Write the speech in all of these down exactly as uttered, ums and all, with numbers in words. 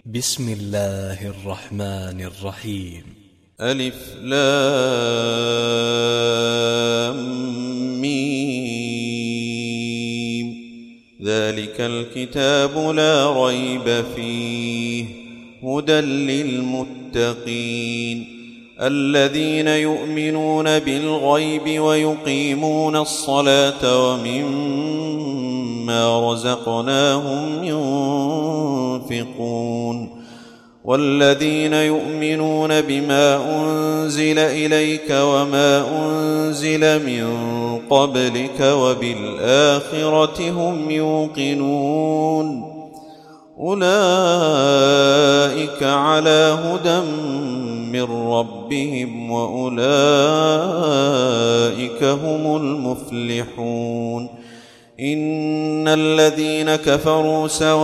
بسم الله الرحمن الرحيم. ألف لام ميم. ذلك الكتاب لا ريب فيه هدى للمتقين الذين يؤمنون بالغيب ويقيمون الصلاة ومما رزقناهم ينفقون والذين يؤمنون بما أنزل إليك وما أنزل من قبلك وبالآخرة هم يوقنون أولئك على هدى من ربهم وأولئك هم المفلحون. إن الذين كفروا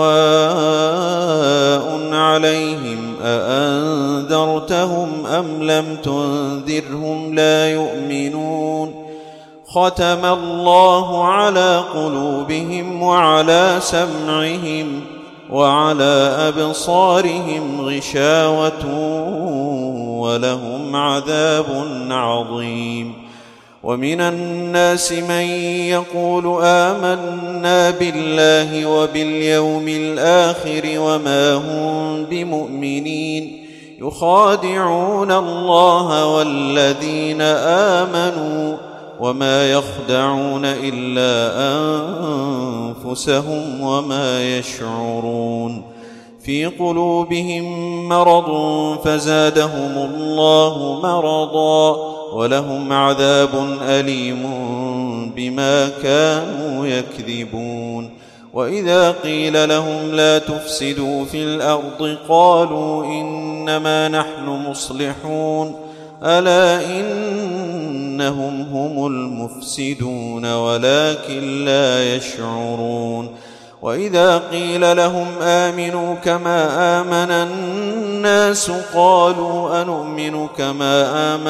سواء عليهم أأنذرتهم أم لم تنذرهم لا يؤمنون ختم الله على قلوبهم وعلى سمعهم وعلى أبصارهم غشاوة ولهم عذاب عظيم. ومن الناس من يقول آمنا بالله وباليوم الآخر وما هم بمؤمنين يخادعون الله والذين آمنوا وما يخدعون إلا أنفسهم وما يشعرون. في قلوبهم مرض فزادهم الله مرضا ولهم عذاب أليم بما كانوا يكذبون. وإذا قيل لهم لا تفسدوا في الأرض قالوا إنما نحن مصلحون ألا إنهم هم المفسدون ولكن لا يشعرون. وإذا قيل لهم آمنوا كما آمن الناس قالوا أنؤمن كما آمن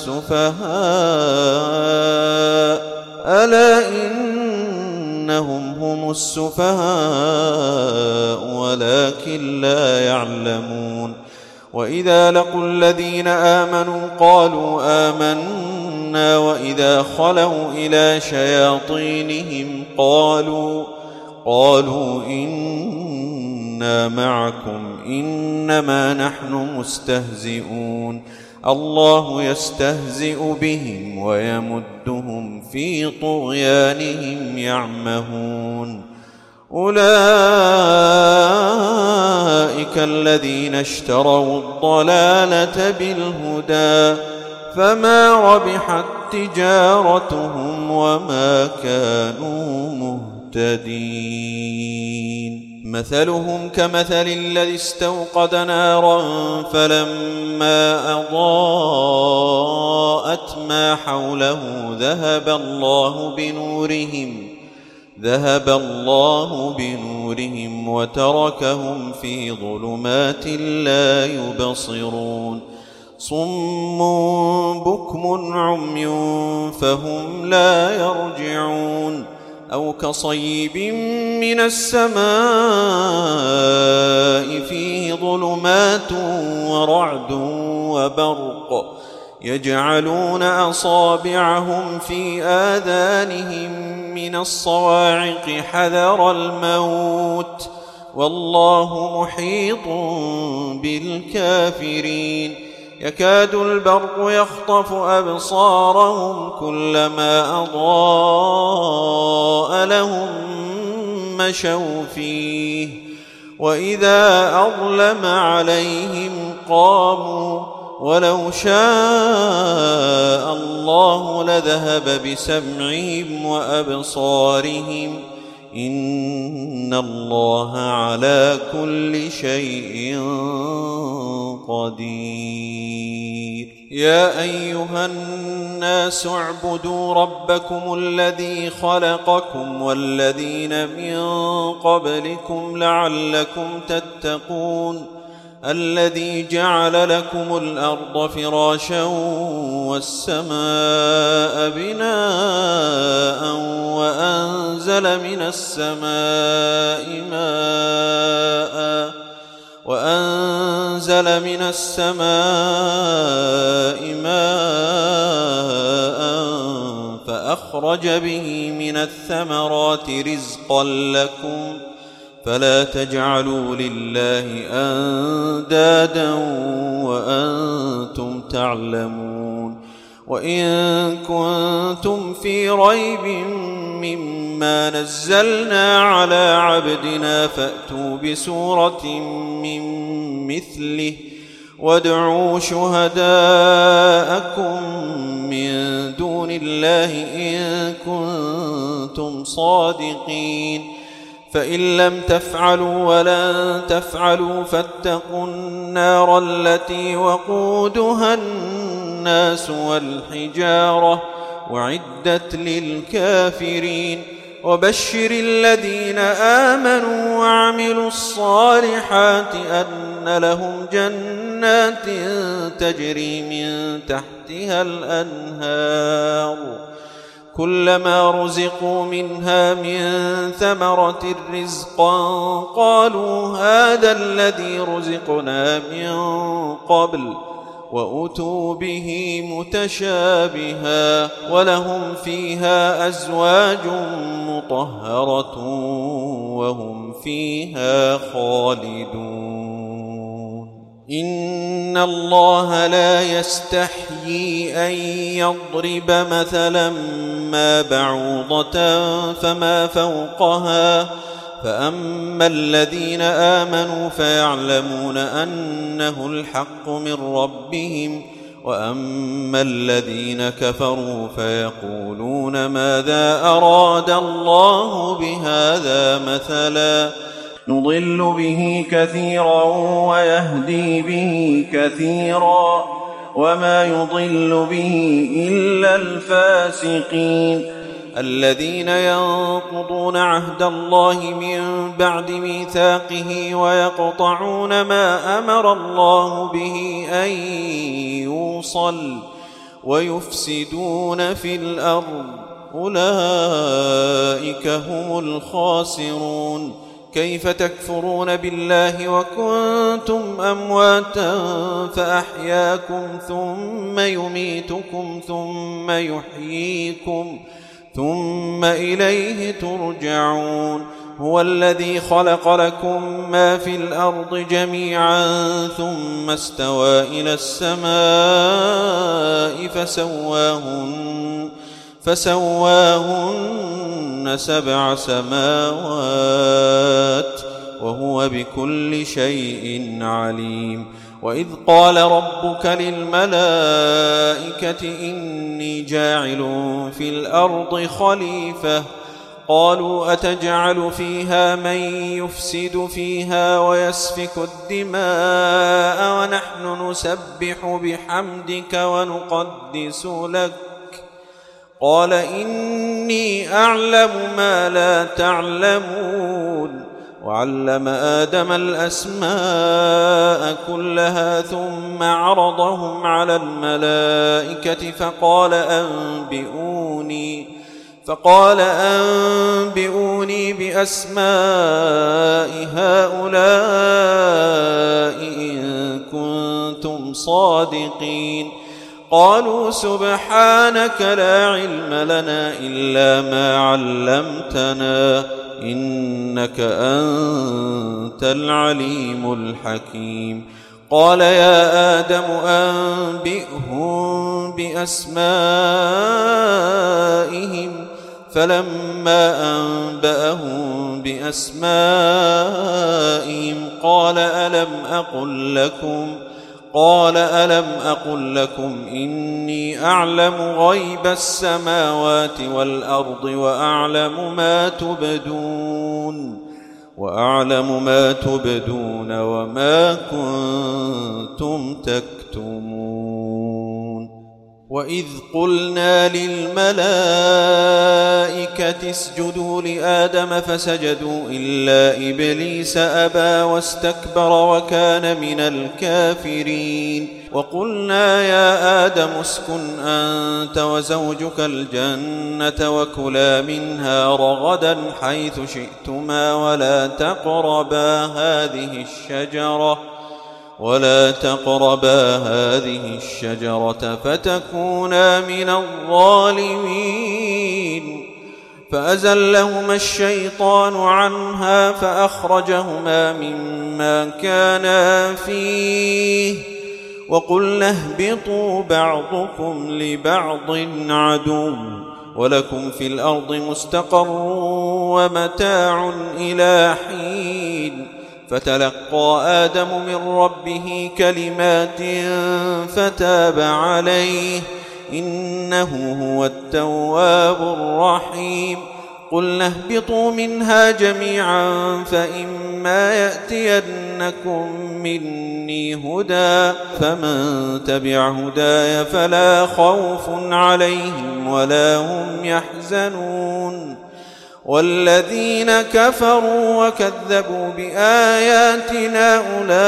السفهاء ألا إنهم هم السفهاء ولكن لا يعلمون. وإذا لقوا الذين آمنوا قالوا آمنا وإذا خلوا إلى شياطينهم قالوا قالوا إنا معكم إنما نحن مستهزئون الله يستهزئ بهم ويمدهم في طغيانهم يعمهون. أولئك الذين اشتروا الضلالة بالهدى فما ربحت تجارتهم وما كانوا مهتدين. مثلهم كمثل الذي استوقد نارا فلما أضاءت ما حوله ذهب الله بنورهم ذهب الله بنورهم وتركهم في ظلمات لا يبصرون. صم بكم عمي فهم لا يرجعون. أو كصيب من السماء فيه ظلمات ورعد وبرق يجعلون أصابعهم في آذانهم من الصواعق حذر الموت والله محيط بالكافرين. يكاد البرق يخطف أبصارهم كلما أضاء لهم مشوا فيه وإذا أظلم عليهم قاموا ولو شاء الله لذهب بسمعهم وأبصارهم إن الله على كل شيء قدير. يا أيها الناس اعبدوا ربكم الذي خلقكم والذين من قبلكم لعلكم تتقون الذي جعل لكم الأرض فراشا والسماء بناء وأنزل من السماء ماء وأنزل من السماء ماء فأخرج به من الثمرات رزقا لكم فلا تجعلوا لله أندادا وأنتم تعلمون وإن كنتم في ريب مما نزلنا على عبدنا فأتوا بسورة من مثله وادعوا شهداءكم من دون الله إن كنتم صادقين فإن لم تفعلوا ولن تفعلوا فاتقوا النار التي وقودها الناس والحجارة أعدت للكافرين وبشر الذين آمنوا وعملوا الصالحات أن لهم جنات تجري من تحتها الأنهار كلما رزقوا منها من ثمرة رزقا قالوا هذا الذي رزقنا من قبل وأتوا به متشابها ولهم فيها أزواج مطهرة وهم فيها خالدون إن الله لا يستحيي أن يضرب مثلا ما بعوضة فما فوقها فأما الذين آمنوا فيعلمون أنه الحق من ربهم وأما الذين كفروا فيقولون ماذا أراد الله بهذا مثلا نضل به كثيرا ويهدي به كثيرا وما يضل به إلا الفاسقين الذين ينقضون عهد الله من بعد ميثاقه ويقطعون ما أمر الله به أن يوصل ويفسدون في الأرض أولئك هم الخاسرون كيف تكفرون بالله وكنتم أمواتا فأحياكم ثم يميتكم ثم يحييكم ثم إليه ترجعون هو الذي خلق لكم ما في الأرض جميعا ثم استوى إلى السماء فسواهن فسواهن سبع سماوات وهو بكل شيء عليم وإذ قال ربك للملائكة إني جاعل في الأرض خليفة قالوا أتجعل فيها من يفسد فيها ويسفك الدماء ونحن نسبح بحمدك ونقدس لك قال إني أعلم ما لا تعلمون وعلم آدم الأسماء كلها ثم عرضهم على الملائكة فقال أنبئوني فقال أنبئوني بأسماء هؤلاء إن كنتم صادقين قالوا سبحانك لا علم لنا إلا ما علمتنا إنك أنت العليم الحكيم قال يا آدم أنبئهم بأسمائهم فلما أنبأهم بأسمائهم قال ألم أقل لكم قال ألم أقل لكم إني أعلم غيب السماوات والأرض وأعلم ما تبدون وأعلم ما تبدون وما كنتم تكتمون وإذ قلنا للملائكة اسجدوا لآدم فسجدوا إلا إبليس أبى واستكبر وكان من الكافرين وقلنا يا آدم اسكن أنت وزوجك الجنة وكلا منها رغدا حيث شئتما ولا تقربا هذه الشجرة ولا تقربا هذه الشجرة فتكونا من الظالمين فأزلهما الشيطان عنها فأخرجهما مما كانا فيه وقلنا اهبطوا بعضكم لبعض عدو ولكم في الأرض مستقر ومتاع إلى حين فتلقى آدم من ربه كلمات فتاب عليه إنه هو التواب الرحيم قلنا اهبطوا منها جميعا فإما يأتينكم مني هدى فمن تبع هداي فلا خوف عليهم ولا هم يحزنون والذين كفروا وكذبوا بآياتنا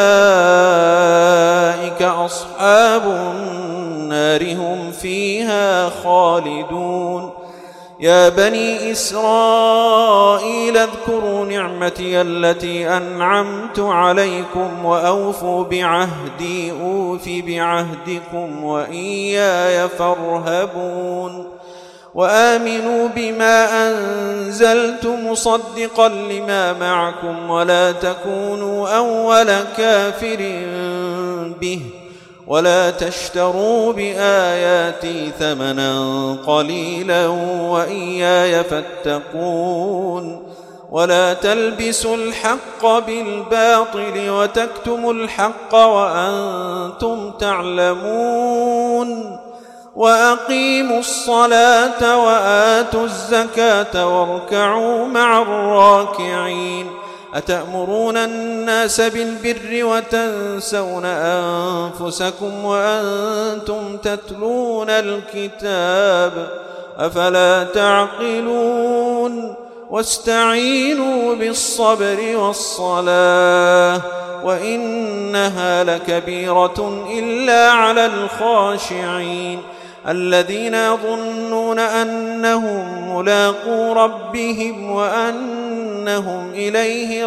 أولئك أصحاب النار هم فيها خالدون يا بني إسرائيل اذكروا نعمتي التي أنعمت عليكم وأوفوا بعهدي أوف بعهدكم وإياي فارهبون وآمنوا بما أنزلت مصدقا لما معكم ولا تكونوا أول كافر به ولا تشتروا بآياتي ثمنا قليلا وإياي فاتقون ولا تلبسوا الحق بالباطل وتكتموا الحق وأنتم تعلمون وأقيموا الصلاة وآتوا الزكاة واركعوا مع الراكعين أتأمرون الناس بالبر وتنسون أنفسكم وأنتم تتلون الكتاب أفلا تعقلون واستعينوا بالصبر والصلاة وإنها لكبيرة إلا على الخاشعين الذين يظنون أنهم ملاقو ربهم وأنهم إليه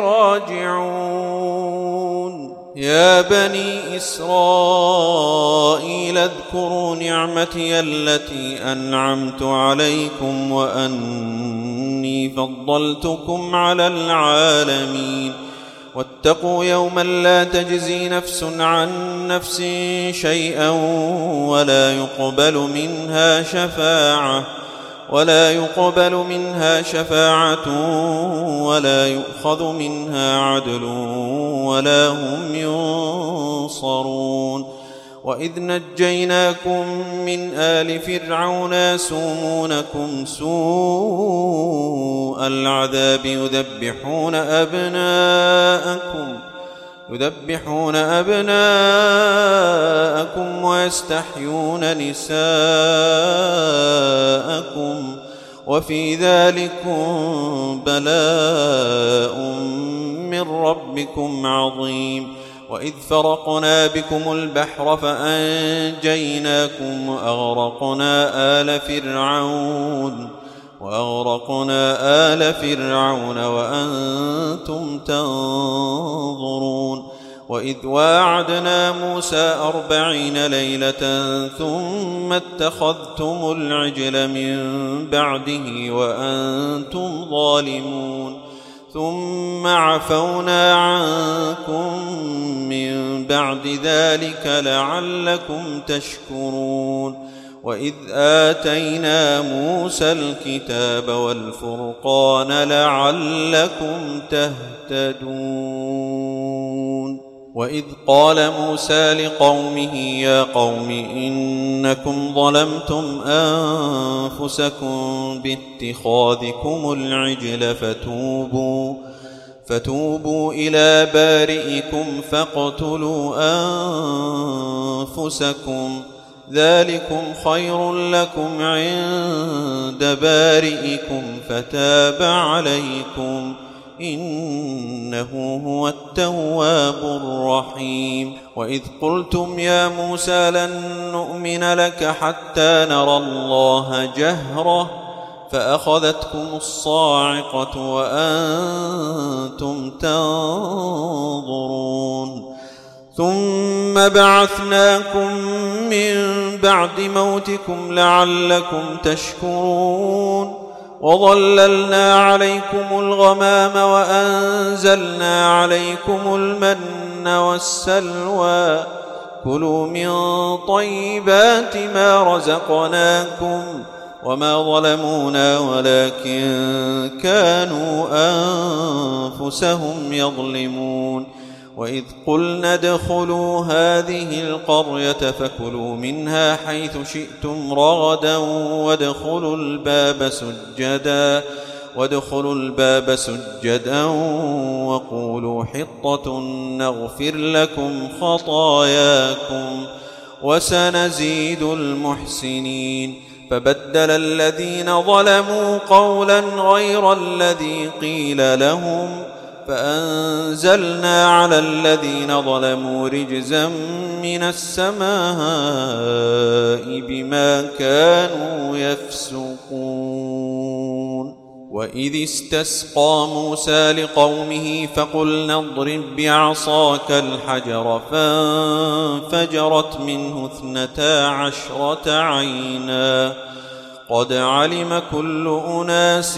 راجعون يا بني إسرائيل اذكروا نعمتي التي أنعمت عليكم وأني فضلتكم على العالمين واتقوا يوما لا تجزي نفس عن نفس شيئا ولا يقبل منها شفاعة ولا يقبل منها شفاعة ولا يؤخذ منها عدل ولا هم ينصرون وإذ نجيناكم من آل فرعون يسومونكم سوء العذاب يذبحون أبناءكم يذبحون أبناءكم ويستحيون نساءكم وفي ذلكم بلاء من ربكم عظيم وإذ فرقنا بكم البحر فأنجيناكم وأغرقنا آل فرعون وأغرقنا آل فرعون وأنتم تنظرون وإذ واعدنا موسى أربعين ليلة ثم اتخذتم العجل من بعده وأنتم ظالمون ثم عفونا عنكم من بعد ذلك لعلكم تشكرون وإذ آتينا موسى الكتاب والفرقان لعلكم تهتدون وإذ قال موسى لقومه يا قوم إنكم ظلمتم أنفسكم باتخاذكم العجل فتوبوا فتوبوا إلى بارئكم فاقتلوا أنفسكم ذلكم خير لكم عند بارئكم فتاب عليكم إنه هو التواب الرحيم. وإذ قلتم يا موسى لن نؤمن لك حتى نرى الله جهرة فأخذتكم الصاعقة وأنتم تنظرون ثم بعثناكم من بعد موتكم لعلكم تشكرون وظللنا عليكم الغمام وأنزلنا عليكم المن والسلوى كلوا من طيبات ما رزقناكم وما ظلمونا ولكن كانوا أنفسهم يظلمون. وإذ قلنا ادخلوا هذه القرية فكلوا منها حيث شئتم رغدا وادخلوا الباب سجدا وادخلوا الباب سجدا وقولوا حطة نغفر لكم خطاياكم وسنزيد المحسنين. فبدل الذين ظلموا قولا غير الذي قيل لهم فأنزلنا على الذين ظلموا رجزا من السماء بما كانوا يفسقون. وإذ استسقى موسى لقومه فقلنا اضرب بعصاك الحجر فانفجرت منه اثنتا عشرة عينا قد علم كل أناس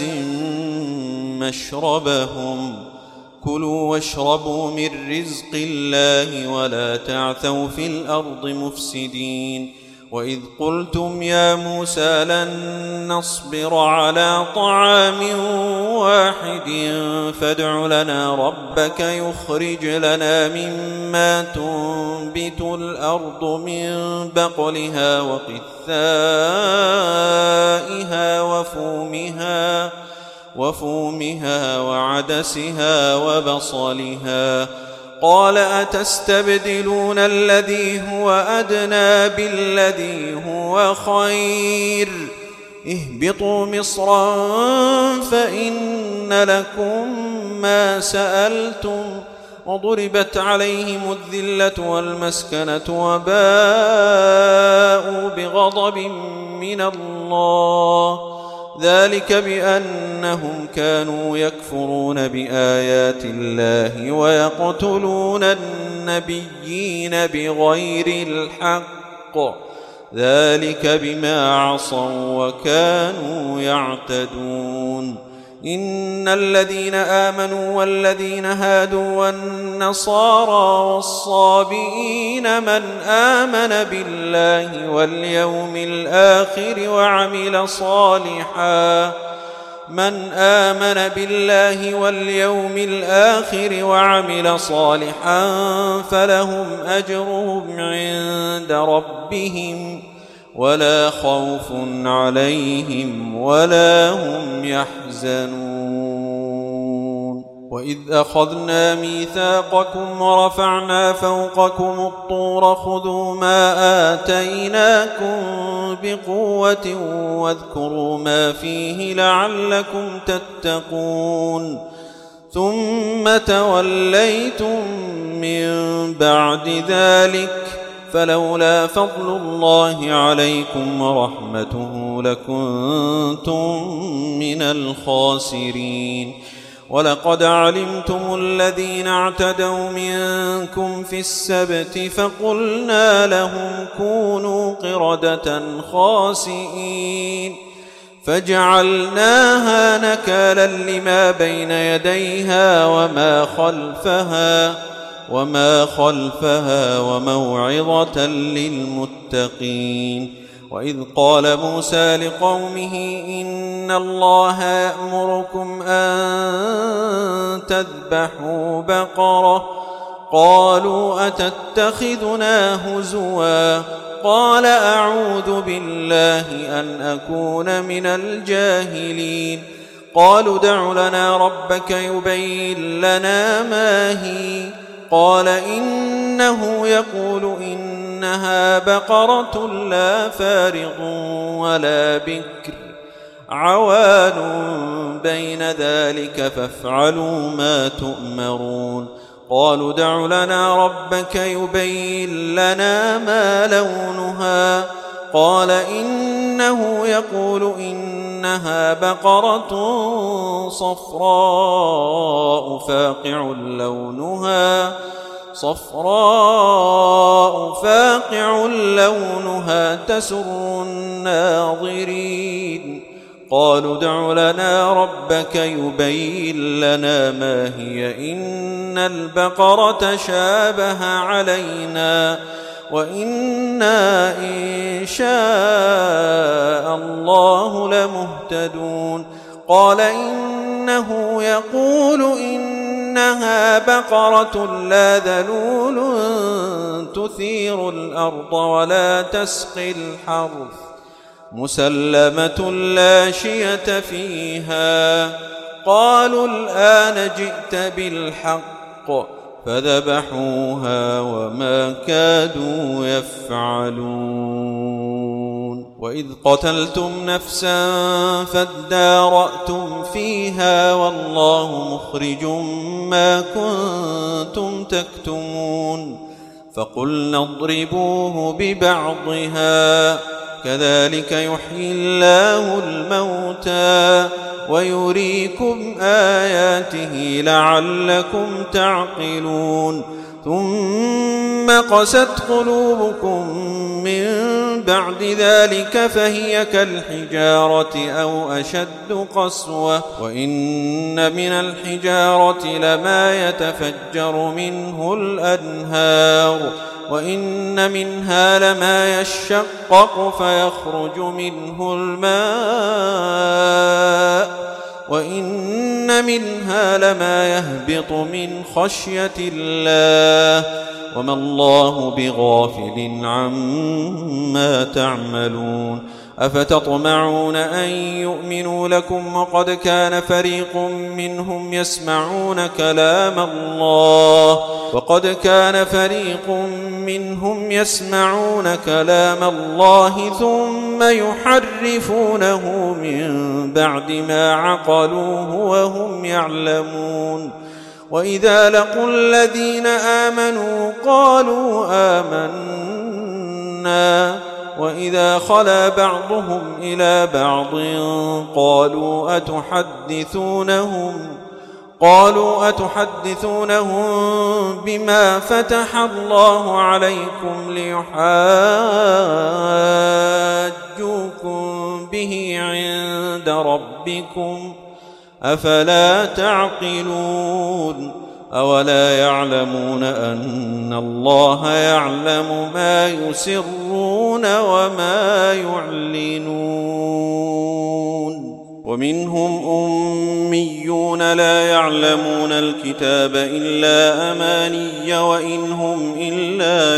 مشربهم كلوا واشربوا من رزق الله ولا تعثوا في الأرض مفسدين. وإذ قلتم يا موسى لن نصبر على طعام واحد فادع لنا ربك يخرج لنا مما تنبت الأرض من بقلها وقثائها وفومها وفومها وعدسها وبصلها قال أتستبدلون الذي هو أدنى بالذي هو خير اهبطوا مصرا فإن لكم ما سألتم وضربت عليهم الذلة والمسكنة وباءوا بغضب من الله ذلك بأنهم كانوا يكفرون بآيات الله ويقتلون النبيين بغير الحق ذلك بما عصوا وكانوا يعتدون. إن الذين آمنوا والذين هادوا والنصارى والصابئين من آمن بالله واليوم الآخر وعمل صالحا من آمن بالله واليوم الآخر وعمل صالحا فلهم أجرهم عند ربهم ولا خوف عليهم ولا هم يحزنون. وإذ أخذنا ميثاقكم ورفعنا فوقكم الطور خذوا ما آتيناكم بقوة واذكروا ما فيه لعلكم تتقون ثم توليتم من بعد ذلك فلولا فضل الله عليكم ورحمته لكنتم من الخاسرين. ولقد علمتم الذين اعتدوا منكم في السبت فقلنا لهم كونوا قردة خاسئين فجعلناها نكالا لما بين يديها وما خلفها وما خلفها وموعظة للمتقين. وإذ قال موسى لقومه إن الله يأمركم أن تذبحوا بقرة قالوا أتتخذنا هزوا قال أعوذ بالله أن أكون من الجاهلين. قالوا ادع لنا ربك يبين لنا ما هي قال إن وإنه يقول إنها بقرة لا فارض ولا بكر عوان بين ذلك فافعلوا ما تؤمرون. قالوا ادع لنا ربك يبين لنا ما لونها قال إنه يقول إنها بقرة صفراء فاقع لونها صفراء فاقع لونها تسر الناظرين. قالوا ادع لنا ربك يبين لنا ما هي إن البقرة شابه علينا وإنا إن شاء الله لمهتدون. قال إنه يقول إنها بقرة لا ذلول تثير الأرض ولا تسقي الحرث مسلمة لا شية فيها. قالوا الآن جئت بالحق فذبحوها وما كادوا يفعلون. وإذ قتلتم نفسا فادارأتم فيها والله مخرج ما كنتم تكتمون. فقلنا اضربوه ببعضها كذلك يحيي الله الموتى ويريكم آياته لعلكم تعقلون. ثم قست قلوبكم من بعد ذلك فهي كالحجارة أو أشد قسوة وإن من الحجارة لما يتفجر منه الأنهار وإن منها لما يشقق فيخرج منه الماء وإن منها لما يهبط من خشية الله وما الله بغافل عما تعملون. أفتطمعون أن يؤمنوا لكم وقد كان فريق منهم يسمعون كلام الله وقد كان فريق منهم يسمعون كلام الله ثم يحرفونه من بعد ما عقلوه وهم يعلمون. وإذا لقوا الذين آمنوا قالوا آمنا وإذا خلا بعضهم إلى بعض قالوا أتحدثونهم قالوا أتحدثونهم بما فتح الله عليكم ليحاجوكم به عند ربكم أفلا تعقلون. أولا يعلمون أن الله يعلم ما يسرون وما يعلنون. ومنهم أميون لا يعلمون الكتاب إلا أماني وإن هم إلا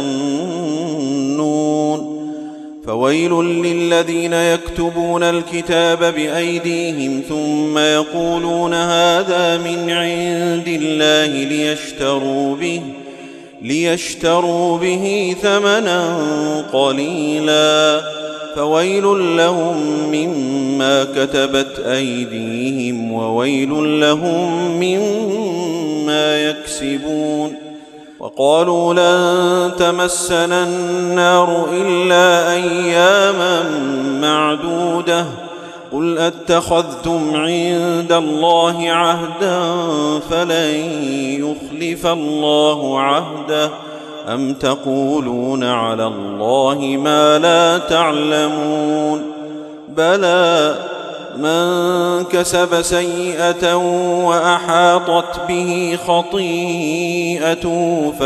يظنون. فويل للذين يكتبون الكتاب بأيديهم ثم يقولون هذا من عند الله ليشتروا به ليشتروا به ثمنا قليلا فويل لهم مما كتبت أيديهم وويل لهم مما يكسبون. وقالوا لن تمسنا النار إلا أياما معدودة قل أتخذتم عند الله عهدا فلن يخلف الله عهده أم تقولون على الله ما لا تعلمون. بلى من كسب سيئة وأحاطت به خطيئته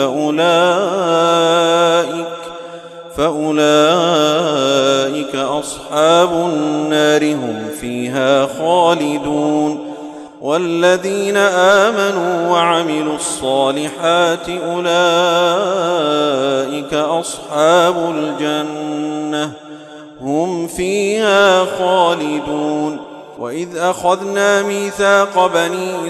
فأولئك فأولئك أصحاب النار هم فيها خالدون. والذين آمنوا وعملوا الصالحات أولئك أصحاب الجنة هم فيها خالدون. وإذ أخذنا ميثاق بني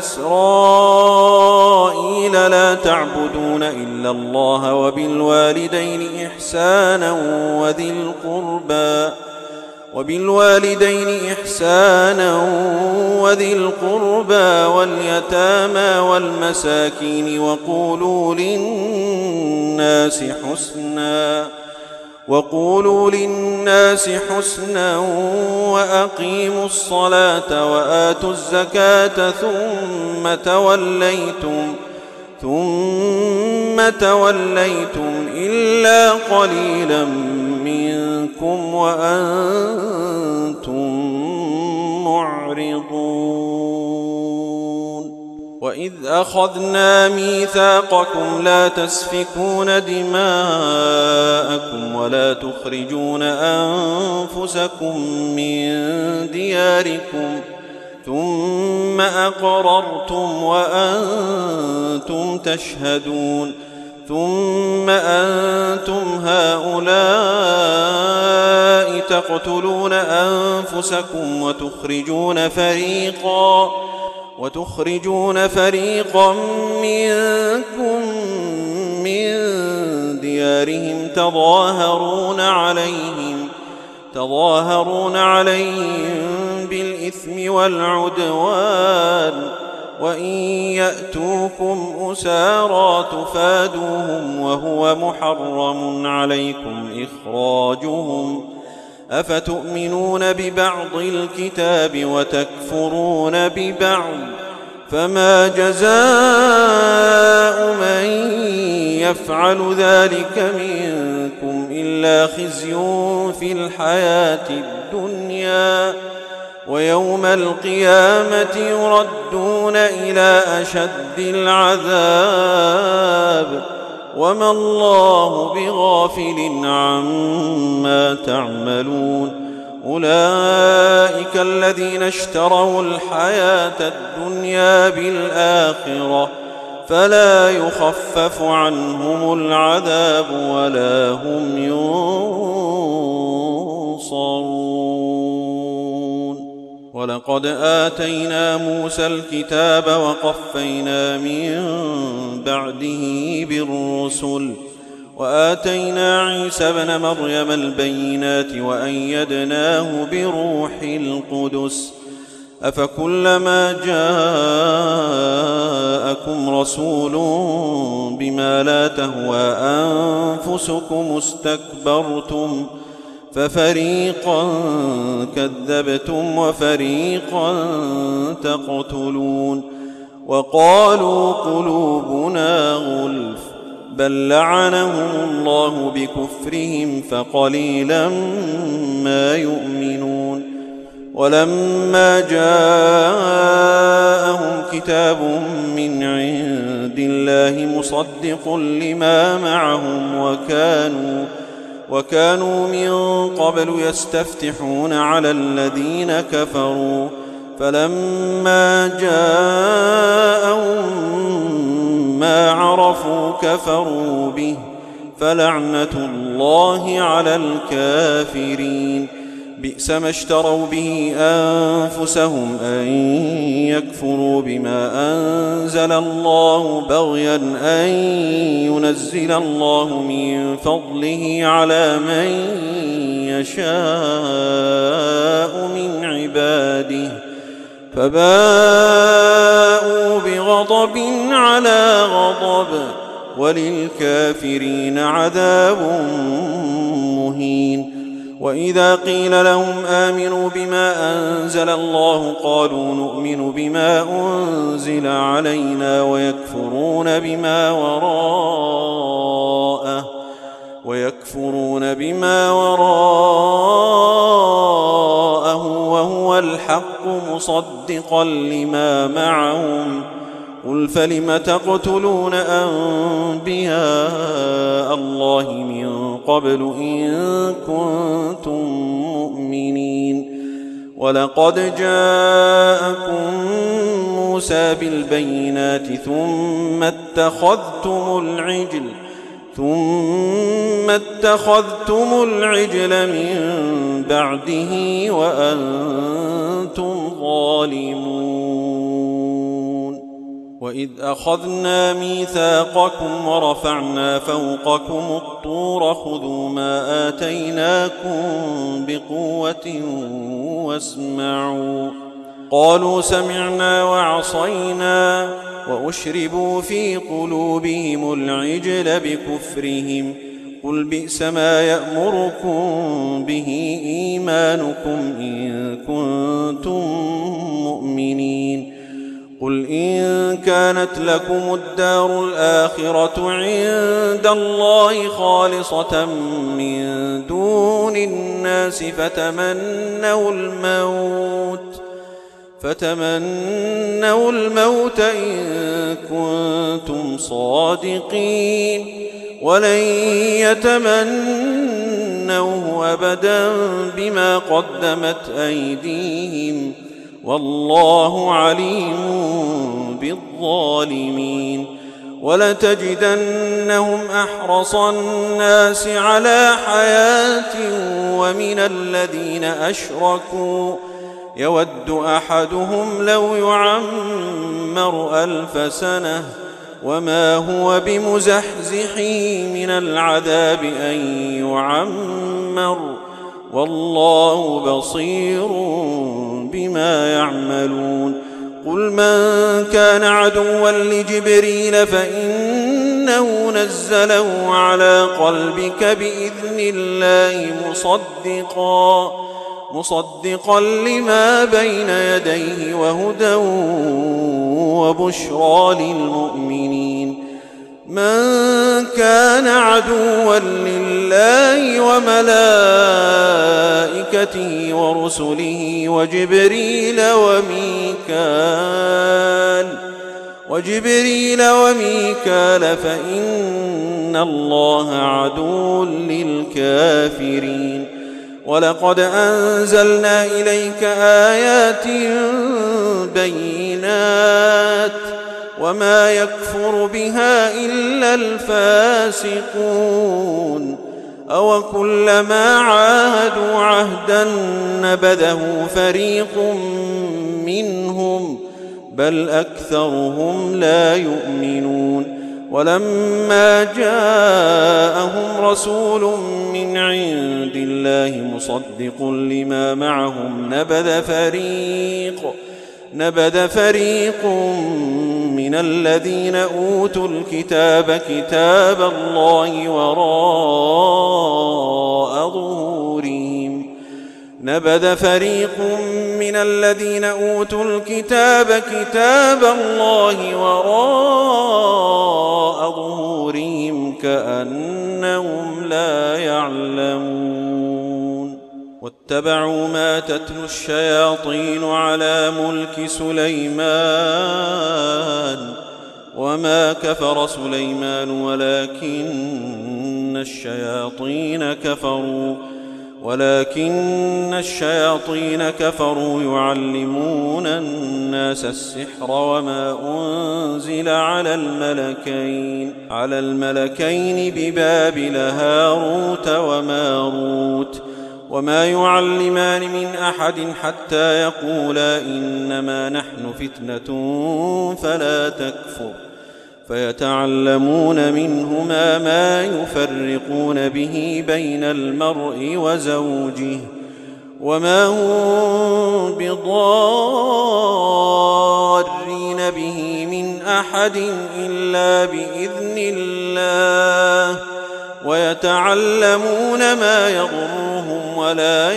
إسرائيل لا تعبدون إلا الله وبالوالدين إحسانا وذي القربى وبالوالدين إحسانا وذي القربى واليتامى والمساكين وقولوا للناس حسنا وقولوا للناس حسنا وأقيموا الصلاة وآتوا الزكاة ثم توليتم ثم توليتم إلا قليلا منكم وأنتم معرضون وإذ أخذنا ميثاقكم لا تسفكون دماءكم ولا تخرجون أنفسكم من دياركم ثم أقررتم وأنتم تشهدون ثم أنتم هؤلاء تقتلون أنفسكم وتخرجون فريقا وتخرجون فريقا منكم من ديارهم تظاهرون عليهم تظاهرون عليهم بالإثم والعدوان وإن يأتوكم أسارى تفادوهم وهو محرم عليكم إخراجهم أفتؤمنون ببعض الكتاب وتكفرون ببعض فما جزاء من يفعل ذلك منكم إلا خزي في الحياة الدنيا ويوم القيامة يردون إلى أشد العذاب وما الله بغافل عما تعملون أولئك الذين اشتروا الحياة الدنيا بالآخرة فلا يخفف عنهم العذاب ولا هم ينصرون ولقد آتينا موسى الكتاب وقفينا من بعده بالرسل وآتينا عيسى ابن مريم البينات وأيدناه بروح القدس أفكلما جاءكم رسول بما لا تهوى أنفسكم استكبرتم ففريقا كذبتم وفريقا تقتلون وقالوا قلوبنا غلف بل لعنهم الله بكفرهم فقليلا ما يؤمنون ولما جاءهم كتاب من عند الله مصدق لما معهم وكانوا وكانوا من قبل يستفتحون على الذين كفروا فلما جاءهم ما عرفوا كفروا به فلعنة الله على الكافرين بئس ما اشتروا به أنفسهم أن يكفروا بما أنزل الله بغيا أن ينزل الله من فضله على من يشاء من عباده فباءوا بغضب على غضب وللكافرين عذاب مهين وإذا قيل لهم آمنوا بما أنزل الله قالوا نؤمن بما أنزل علينا ويكفرون بما وراءه ويكفرون بما وراءه وهو الحق مصدقا لما معهم قل فلم تقتلون أنبياء الله من قبل إن كنتم مؤمنين ولقد جاءكم موسى بالبينات ثم اتخذتم العجل ثم اتخذتم العجل من بعده وأنتم ظالمون وإذ أخذنا ميثاقكم ورفعنا فوقكم الطور خذوا ما آتيناكم بقوة واسمعوا قالوا سمعنا وعصينا وأشربوا في قلوبهم العجل بكفرهم قل بئس ما يأمركم به إيمانكم إن كنتم مؤمنين قل إن كانت لكم الدار الآخرة عند الله خالصة من دون الناس فتمنوا الموت فتمنوا الموت إن كنتم صادقين ولن يتمنوه أبدا بما قدمت أيديهم والله عليم بالظالمين ولتجدنهم أحرص الناس على حياة ومن الذين أشركوا يود أحدهم لو يعمر ألف سنة وما هو بمزحزحه من العذاب أن يعمر والله بصير بما يعملون قل من كان عدوا لجبريل فإنه نزله على قلبك بإذن الله مصدقا مصدقا لما بين يديه وهدى وبشرى للمؤمنين من كان عدوا لله وملائكته ورسله وجبريل وميكال وجبريل وميكال فإن الله عدو للكافرين ولقد أنزلنا إليك آيات بينات وما يكفر بها إلا الفاسقون أو كلما عاهدوا عهدا نبذه فريق منهم بل أكثرهم لا يؤمنون ولما جاءهم رسول من عند الله مصدق لما معهم نبذ فريق نبذ فريق من الذين أوتوا الكتاب كتاب الله وراء ظهورهم نبذ فريق من الذين أوتوا الكتاب كتاب الله وراء ظهورهم كأنهم لا يعلمون واتبعوا ما تتلو الشياطين على ملك سليمان وما كفر سليمان ولكن الشياطين كفروا ولكن الشياطين كفروا يعلمون الناس السحر وما أنزل على الملكين على الملكين ببابل هاروت وماروت وما يعلمان من أحد حتى يقولا إنما نحن فتنة فلا تكفر فيتعلمون منهما ما يفرقون به بين المرء وزوجه وما هم بضارين به من أحد إلا بإذن الله ويتعلمون ما يضرهم ولا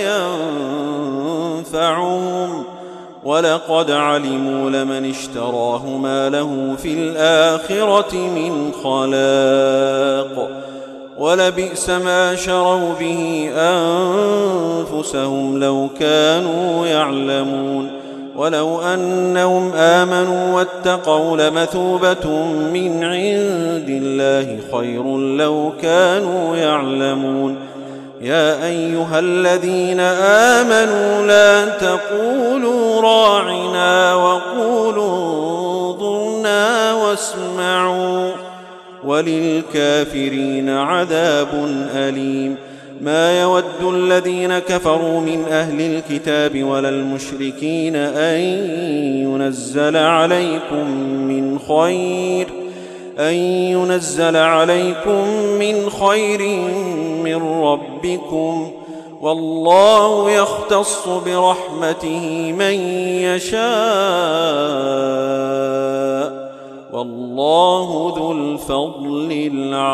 ينفعهم ولقد علموا لمن اشتراه ما له في الآخرة من خلاق ولبئس ما شروا به أنفسهم لو كانوا يعلمون ولو أنهم آمنوا واتقوا لمثوبة من عند الله خير لو كانوا يعلمون يا أيها الذين آمنوا لا تقولوا راعنا وقولوا انظرنا واسمعوا وللكافرين عذاب أليم. ما يود الذين كفروا من أهل الكتاب ولا المشركين أن ينزل عليكم من خير أن ينزل عليكم من خير من ربكم، والله يختص برحمته من يشاء، والله ذو الفضل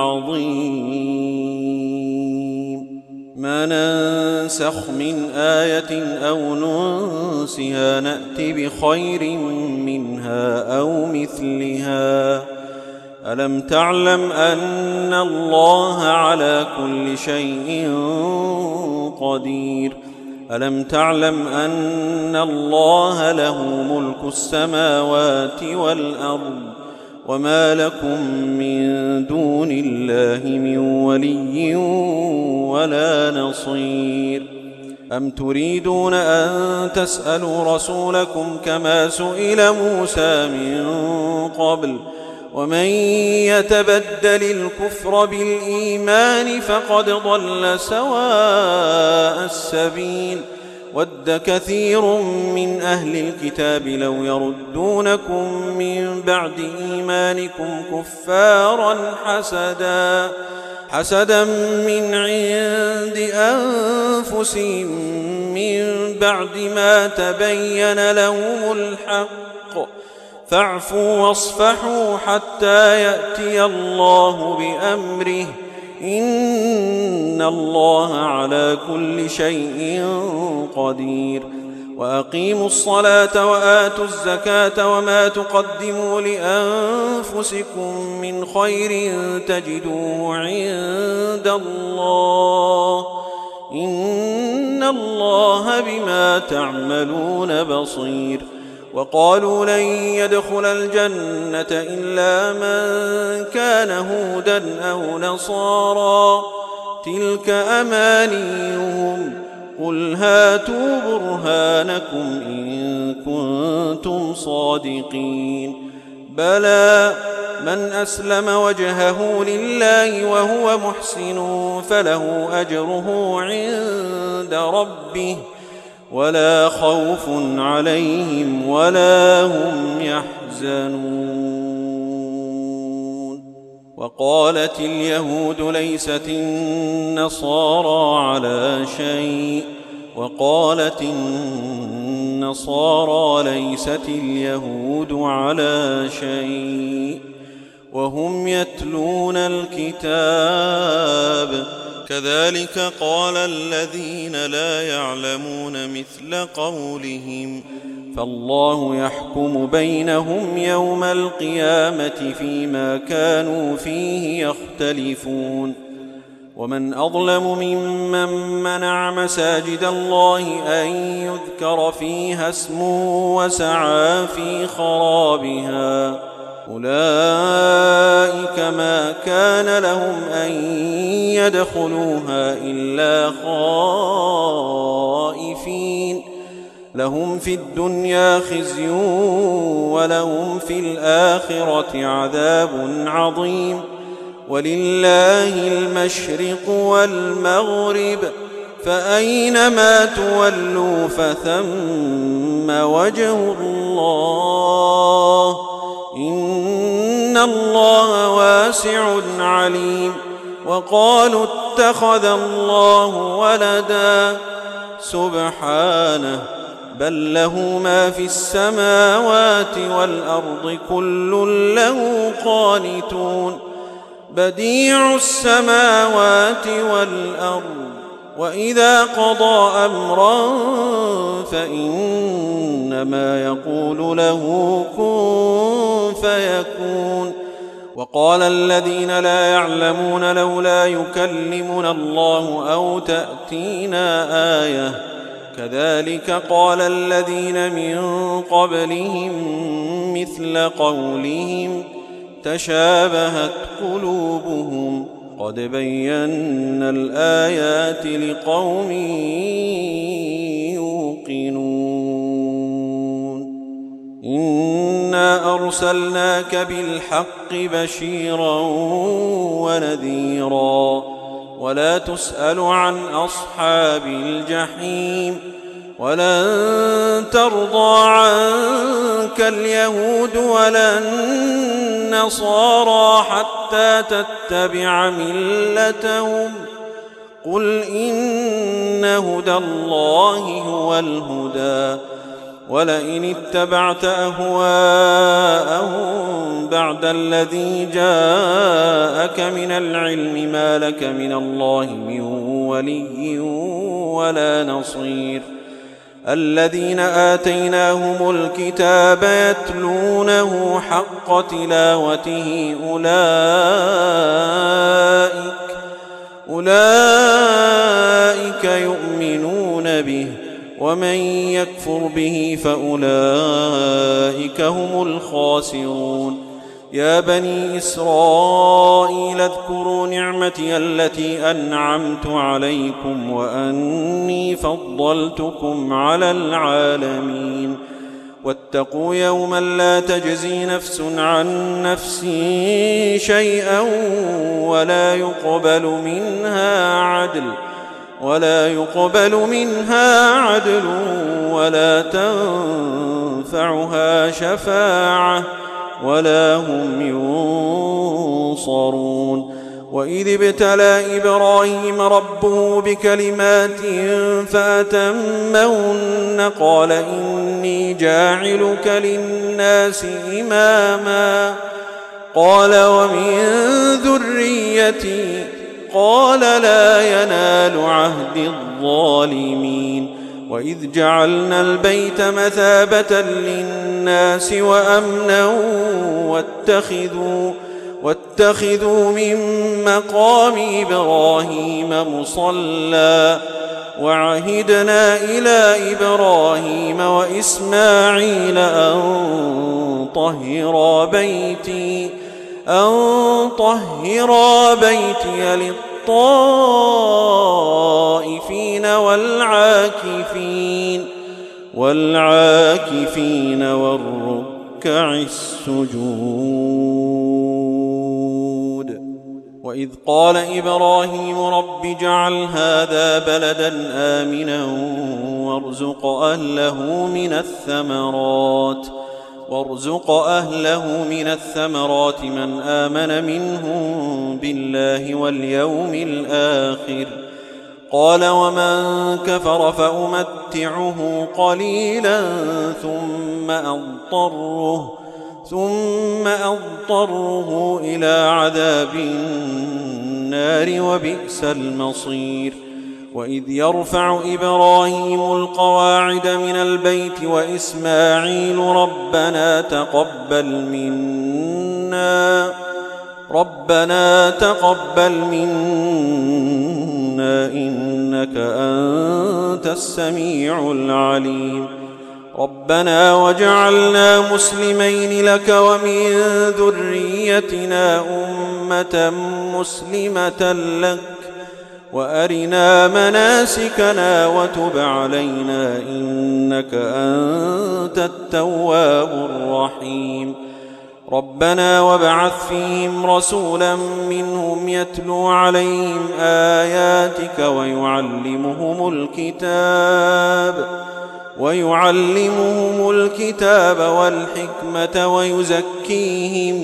العظيم. ما ننسخ من آية أو ننسها نأت بخير منها أو مثلها. ألم تعلم أن الله على كل شيء قدير؟ ألم تعلم أن الله له ملك السماوات والأرض، وما لكم من دون الله من ولي ولا نصير؟ أم تريدون أن تسألوا رسولكم كما سئل موسى من قبل؟ ومن يتبدل الكفر بالإيمان فقد ضل سواء السبيل. ود كثير من أهل الكتاب لو يردونكم من بعد إيمانكم كفارا حسدا حسدا من عند أنفسهم من بعد ما تبين لهم الحق، فاعفوا واصفحوا حتى يأتي الله بأمره، إن الله على كل شيء قدير. وأقيموا الصلاة وآتوا الزكاة وما تقدموا لأنفسكم من خير تجدوه عند الله، إن الله بما تعملون بصير. وقالوا لن يدخل الجنة إلا من كان هودا أو نصارى، تلك أمانيهم، قل هاتوا برهانكم إن كنتم صادقين. بلى من أسلم وجهه لله وهو محسن فله أجره عند ربه، ولا خوف عليهم ولا هم يحزنون. وقالت اليهود ليست النصارى على شيء، وقالت النصارى ليست اليهود على شيء، وهم يتلون الكتاب. كذلك قال الذين لا يعلمون مثل قولهم، فالله يحكم بينهم يوم القيامة فيما كانوا فيه يختلفون. ومن أظلم ممن منع مساجد الله أن يذكر فيها اسمه وسعى في خرابها، أولئك ما كان لهم أن يدخلوها إلا خائفين، لهم في الدنيا خزي ولهم في الآخرة عذاب عظيم. ولله المشرق والمغرب، فأينما تولوا فثم وجه الله، إن الله واسع عليم. وقالوا اتخذ الله ولدا، سبحانه، بل له ما في السماوات والأرض كل له قانتون. بديع السماوات والأرض، وإذا قضى أمرا فإنما يقول له كن فيكون. وقال الذين لا يعلمون لولا يكلمنا الله أو تأتينا آية، كذلك قال الذين من قبلهم مثل قولهم تشابهت قلوبهم، قد بينا الآيات لقوم يوقنون. إنا أرسلناك بالحق بشيرا ونذيرا ولا تسأل عن أصحاب الجحيم ولن ترضى عنك اليهود ولا النصارى حتى تتبع ملتهم قل إن هدى الله هو الهدى ولئن اتبعت أهواءهم بعد الذي جاءك من العلم ما لك من الله من ولي ولا نصير الذين آتيناهم الكتاب يتلونه حق تلاوته أولئك أولئك يؤمنون به ومن يكفر به فأولئك هم الخاسرون يا بني إسرائيل اذكروا نعمتي التي أنعمت عليكم وأني فضلتكم على العالمين واتقوا يوما لا تجزي نفس عن نفس شيئا ولا يقبل منها عدل ولا يقبل منها عدل ولا تنفعها شفاعة ولا هم ينصرون وإذ ابتلى إبراهيم ربه بكلمات فأتمهن قال إني جاعلك للناس إماما قال ومن ذريتي قال لا ينال عهد الظالمين وإذ جعلنا البيت مثابة للناس وأمنا واتخذوا, واتخذوا من مقام إبراهيم مصلى وعهدنا إلى إبراهيم وإسماعيل أن طهرا بيتي أن طهرا بيتي للطائفين والعاكفين والعاكفين والركع السجود وإذ قال إبراهيم رب اجعل هذا بلدا آمنا وارزق أهله من الثمرات وارزق أهله من الثمرات من آمن منهم بالله واليوم الآخر قال ومن كفر فأمتعه قليلا ثم أضطره ثم أضطره إلى عذاب النار وبئس المصير وإذ يرفع إبراهيم القواعد من البيت وإسماعيل ربنا تقبل منا ربنا تقبل منا إنك أنت السميع العليم ربنا وجعلنا مسلمين لك ومن ذريتنا أمة مسلمة لك وأرنا مناسكنا وتب علينا إنك أنت التواب الرحيم ربنا وابعث فيهم رسولا منهم يتلو عليهم آياتك ويعلمهم الكتاب ويعلمهم الكتاب والحكمة ويزكيهم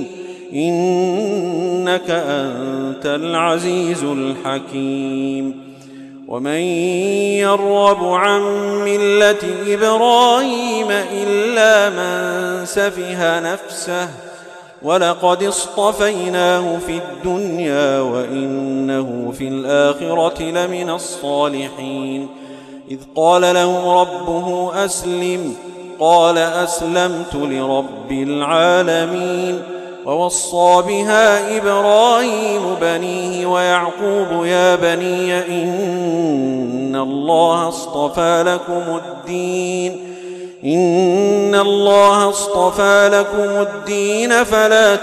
إنك أنت العزيز الحكيم ومن يرغب عن ملة إبراهيم إلا من سفه نفسه ولقد اصطفيناه في الدنيا وإنه في الآخرة لمن الصالحين إذ قال له ربه أسلم قال أسلمت لرب العالمين ووصى بها إبراهيم بنيه ويعقوب يا بني إن الله اصطفى لكم الدين إن الله اصطفى لكم الدين فلا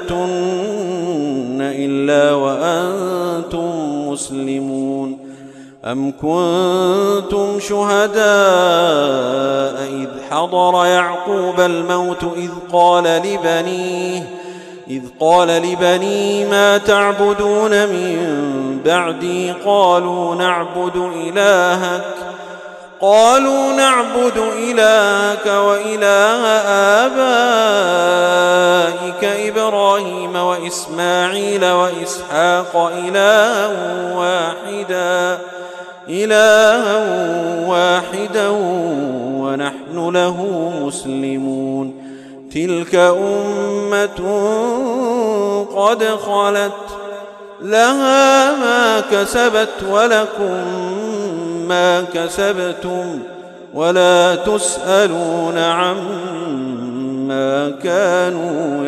تموتن إلا وأنتم مسلمون أم كنتم شهداء إذ حضر يعقوب الموت إذ قال لبنيه إذ قال لبنيه ما تعبدون من بعدي قالوا نعبد إلهك قالوا نعبد إلهك وإله آبائك إبراهيم وإسماعيل وإسحاق إلها واحدا إلها واحدا ونحن له مسلمون تلك أمة قد خلت لها ما كسبت ولكم ما كسبتم ولا تسألون عما كانوا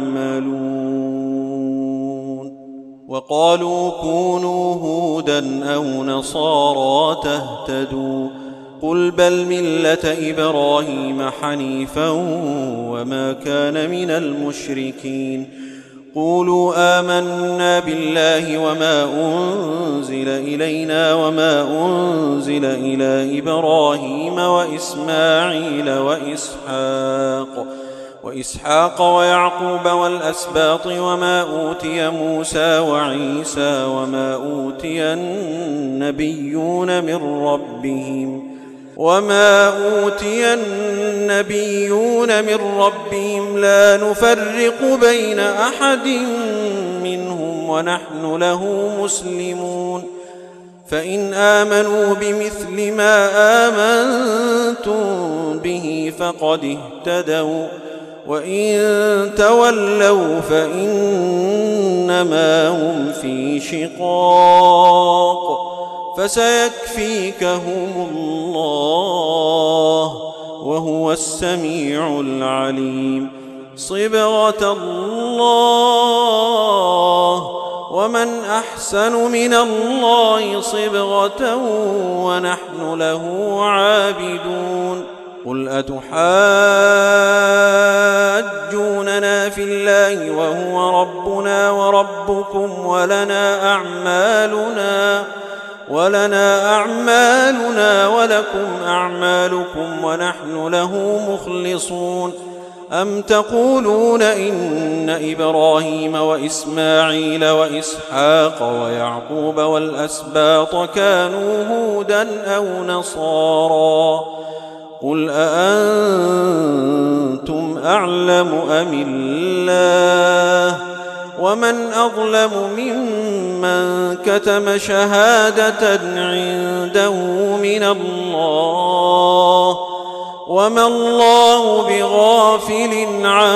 يعملون وقالوا كونوا هودا أو نصارى تهتدوا قل بل ملة إبراهيم حنيفا وما كان من المشركين قولوا آمنا بالله وما أنزل إلينا وما أنزل إلى إبراهيم وإسماعيل وإسحاق وإسحاق ويعقوب والأسباط وما أوتي موسى وعيسى وما أوتي النبيون من ربهم وما أوتي النبيون من ربهم لا نفرق بين أحد منهم ونحن له مسلمون فإن آمنوا بمثل ما آمنتم به فقد اهتدوا وإن تولوا فإنما هم في شقاق فسيكفيكهم الله وهو السميع العليم صبغة الله ومن أحسن من الله صبغة ونحن له عابدون قل أتحاجوننا في الله وهو ربنا وربكم ولنا أعمالنا ولنا أعمالنا ولكم أعمالكم ونحن له مخلصون أم تقولون إن إبراهيم وإسماعيل وإسحاق ويعقوب والأسباط كانوا هودا أو نصارى قل أأنتم أعلم أم الله ومن أظلم ممن كتم شهادة عنده من الله وما الله بغافل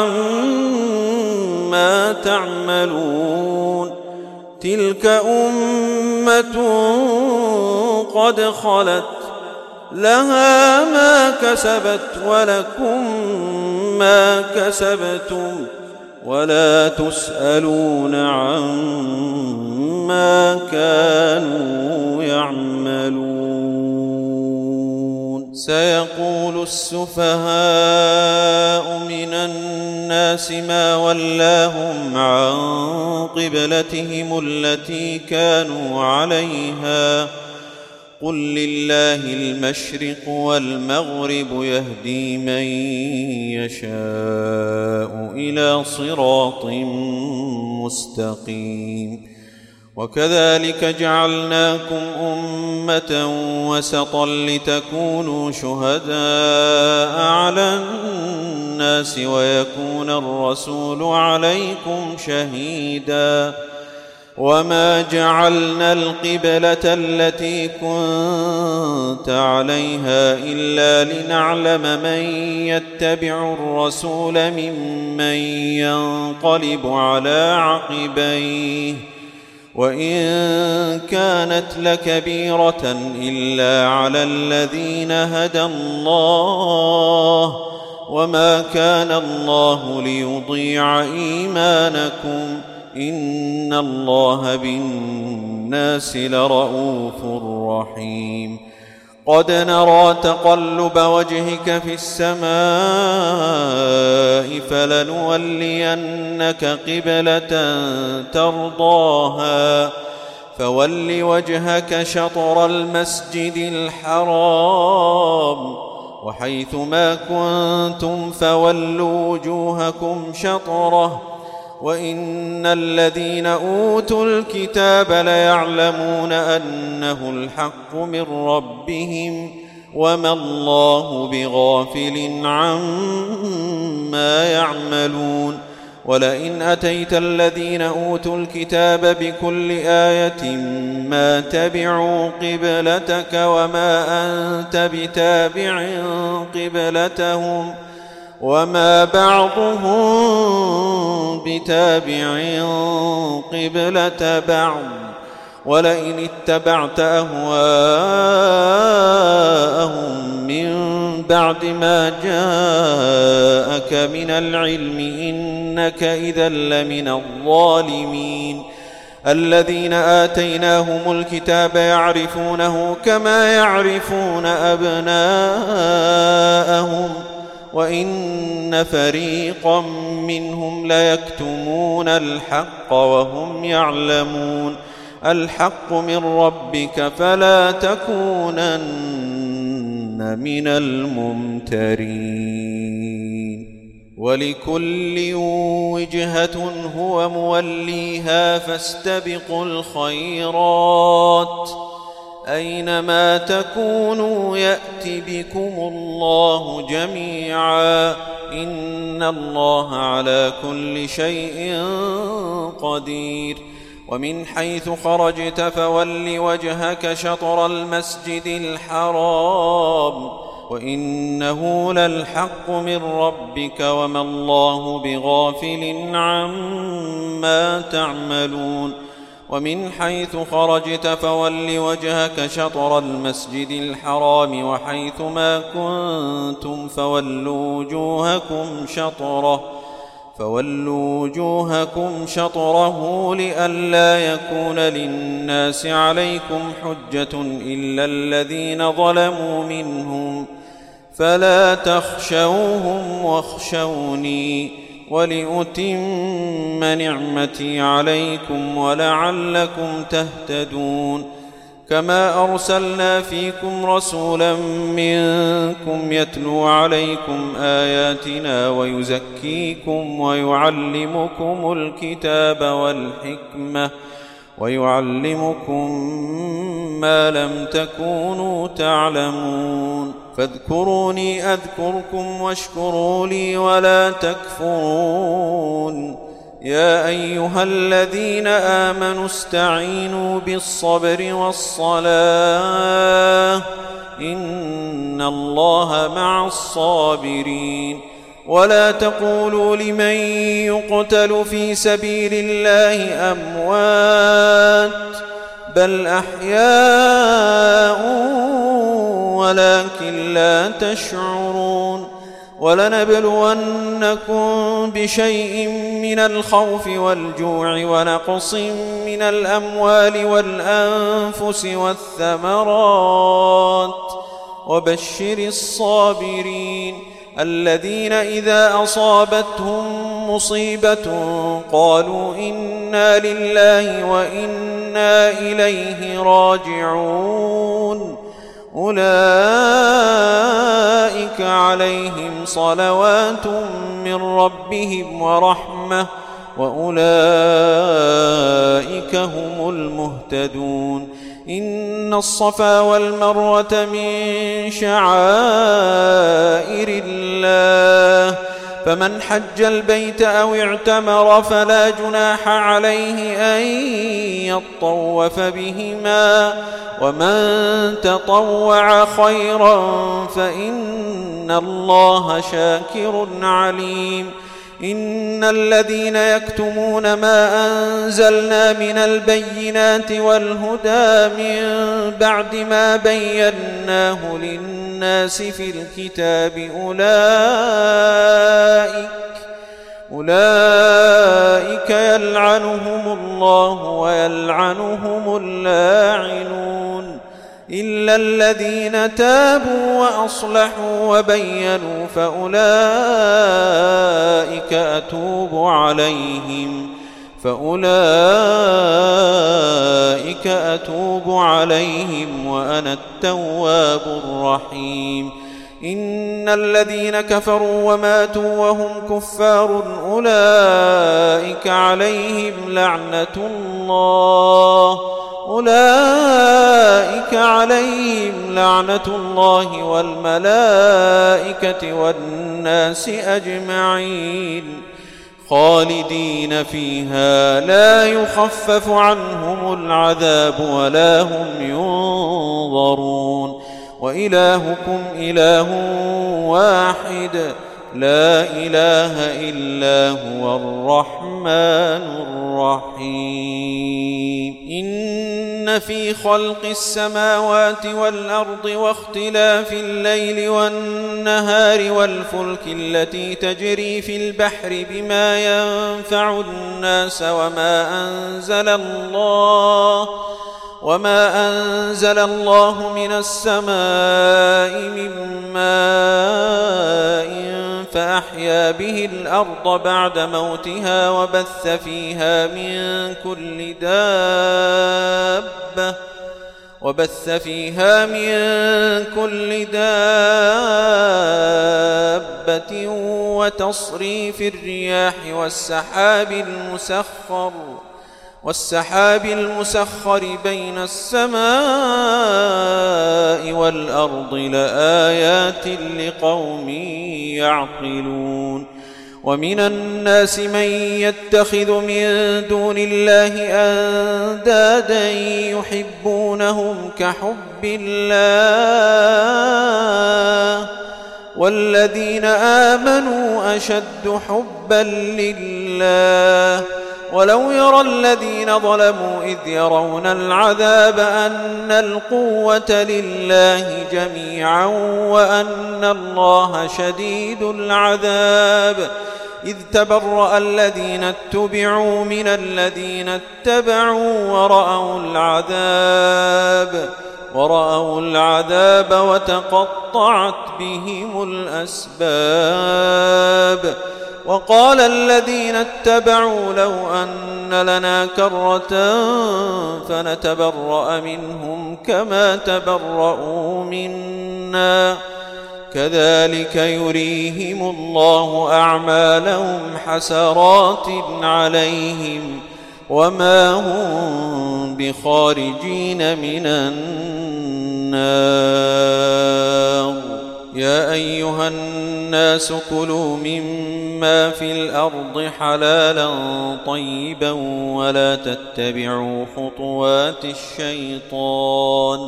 عما تعملون تلك أمة قد خلت لها ما كسبت ولكم ما كسبتم ولا تسألون عما كانوا يعملون سيقول السفهاء من الناس ما ولاهم عن قبلتهم التي كانوا عليها قل لله المشرق والمغرب يهدي من يشاء إلى صراط مستقيم وكذلك جعلناكم أمة وسطا لتكونوا شهداء على الناس ويكون الرسول عليكم شهيدا وما جعلنا القبلة التي كنت عليها إلا لنعلم من يتبع الرسول ممن ينقلب على عقبيه وإن كانت لكبيرة إلا على الذين هدى الله وما كان الله ليضيع إيمانكم إن الله بالناس لرءوف رحيم قد نرى تقلب وجهك في السماء فلنولينك قبلة ترضاها فول وجهك شطر المسجد الحرام وحيث ما كنتم فولوا وجوهكم شطره وإن الذين أوتوا الكتاب ليعلمون أنه الحق من ربهم وما الله بغافل عما يعملون ولئن أتيت الذين أوتوا الكتاب بكل آية ما تبعوا قبلتك وما أنت بتابع قبلتهم وما بعضهم بتابع قبلة بعض ولئن اتبعت أهواءهم من بعد ما جاءك من العلم إنك إذا لمن الظالمين الذين آتيناهم الكتاب يعرفونه كما يعرفون أبناءهم وإن فريقا منهم ليكتمون الحق وهم يعلمون الحق من ربك فلا تكونن من الممترين ولكل وجهة هو موليها فاستبقوا الخيرات أينما تكونوا يأت بكم الله جميعا إن الله على كل شيء قدير ومن حيث خرجت فول وجهك شطر المسجد الحرام وإنه للحق من ربك وما الله بغافل عما تعملون ومن حيث خرجت فول وجهك شطر المسجد الحرام وحيث ما كنتم فولوا وجوهكم شطره فولوا وجوهكم شطره لئلا يكون للناس عليكم حجة إلا الذين ظلموا منهم فلا تخشوهم واخشوني ولأتم نعمتي عليكم ولعلكم تهتدون كما أرسلنا فيكم رسولا منكم يتلو عليكم آياتنا ويزكيكم ويعلمكم الكتاب والحكمة ويعلمكم ما لم تكونوا تعلمون فاذكروني أذكركم واشكروا لي ولا تكفرون يا أيها الذين آمنوا استعينوا بالصبر والصلاة إن الله مع الصابرين ولا تقولوا لمن يقتل في سبيل الله أموات بل أحياء ولكن لا تشعرون ولنبلونكم بشيء من الخوف والجوع ونقص من الأموال والأنفس والثمرات وبشر الصابرين الذين إذا أصابتهم مصيبة قالوا إنا لله وإنا إليه راجعون أولئك عليهم صلوات من ربهم ورحمة وأولئك هم المهتدون إن الصفا والمروة من شعائر الله فمن حج البيت أو اعتمر فلا جناح عليه أن يطوف بهما ومن تطوع خيرا فإن الله شاكر عليم إن الذين يكتمون ما أنزلنا من البينات والهدى من بعد ما بيناه للناس في الكتاب أولئك أولئك يلعنهم الله ويلعنهم اللاعنون إلا الذين تابوا وأصلحوا وبينوا فأولئك أتوب عليهم فأولئك أتوب عليهم وأنا التواب الرحيم. إن الذين كفروا وماتوا وهم كفار أولئك عليهم لعنة الله أولئك عليهم لعنة الله والملائكة والناس أجمعين خالدين فيها لا يخفف عنهم العذاب ولا هم ينظرون. وإلهكم إله واحد لا إله إلا هو الرحمن الرحيم. إن في خلق السماوات والأرض واختلاف الليل والنهار والفلك التي تجري في البحر بما ينفع الناس وما أنزل الله وما أنزل الله من السماء من ماء فأحيا به الأرض بعد موتها وبث فيها من كل دابة وبث فيها من كل دابة وتصريف الرياح والسحاب المسخر والسحاب المسخر بين السماء والأرض لآيات لقوم يعقلون. ومن الناس من يتخذ من دون الله أندادا يحبونهم كحب الله والذين آمنوا أشد حبا لله. ولو يرى الذين ظلموا إذ يرون العذاب أن القوة لله جميعا وأن الله شديد العذاب إذ تبرأ الذين اتبعوا من الذين اتبعوا ورأوا العذاب ورأوا العذاب وتقطعت بهم الأسباب. وقال الذين اتبعوا لو أن لنا كرة فنتبرأ منهم كما تبرؤوا منا كذلك يريهم الله أعمالهم حسرات عليهم وما هم بخارجين من النار. يا أيها الناس كلوا مما في الأرض حلالا طيبا ولا تتبعوا خطوات الشيطان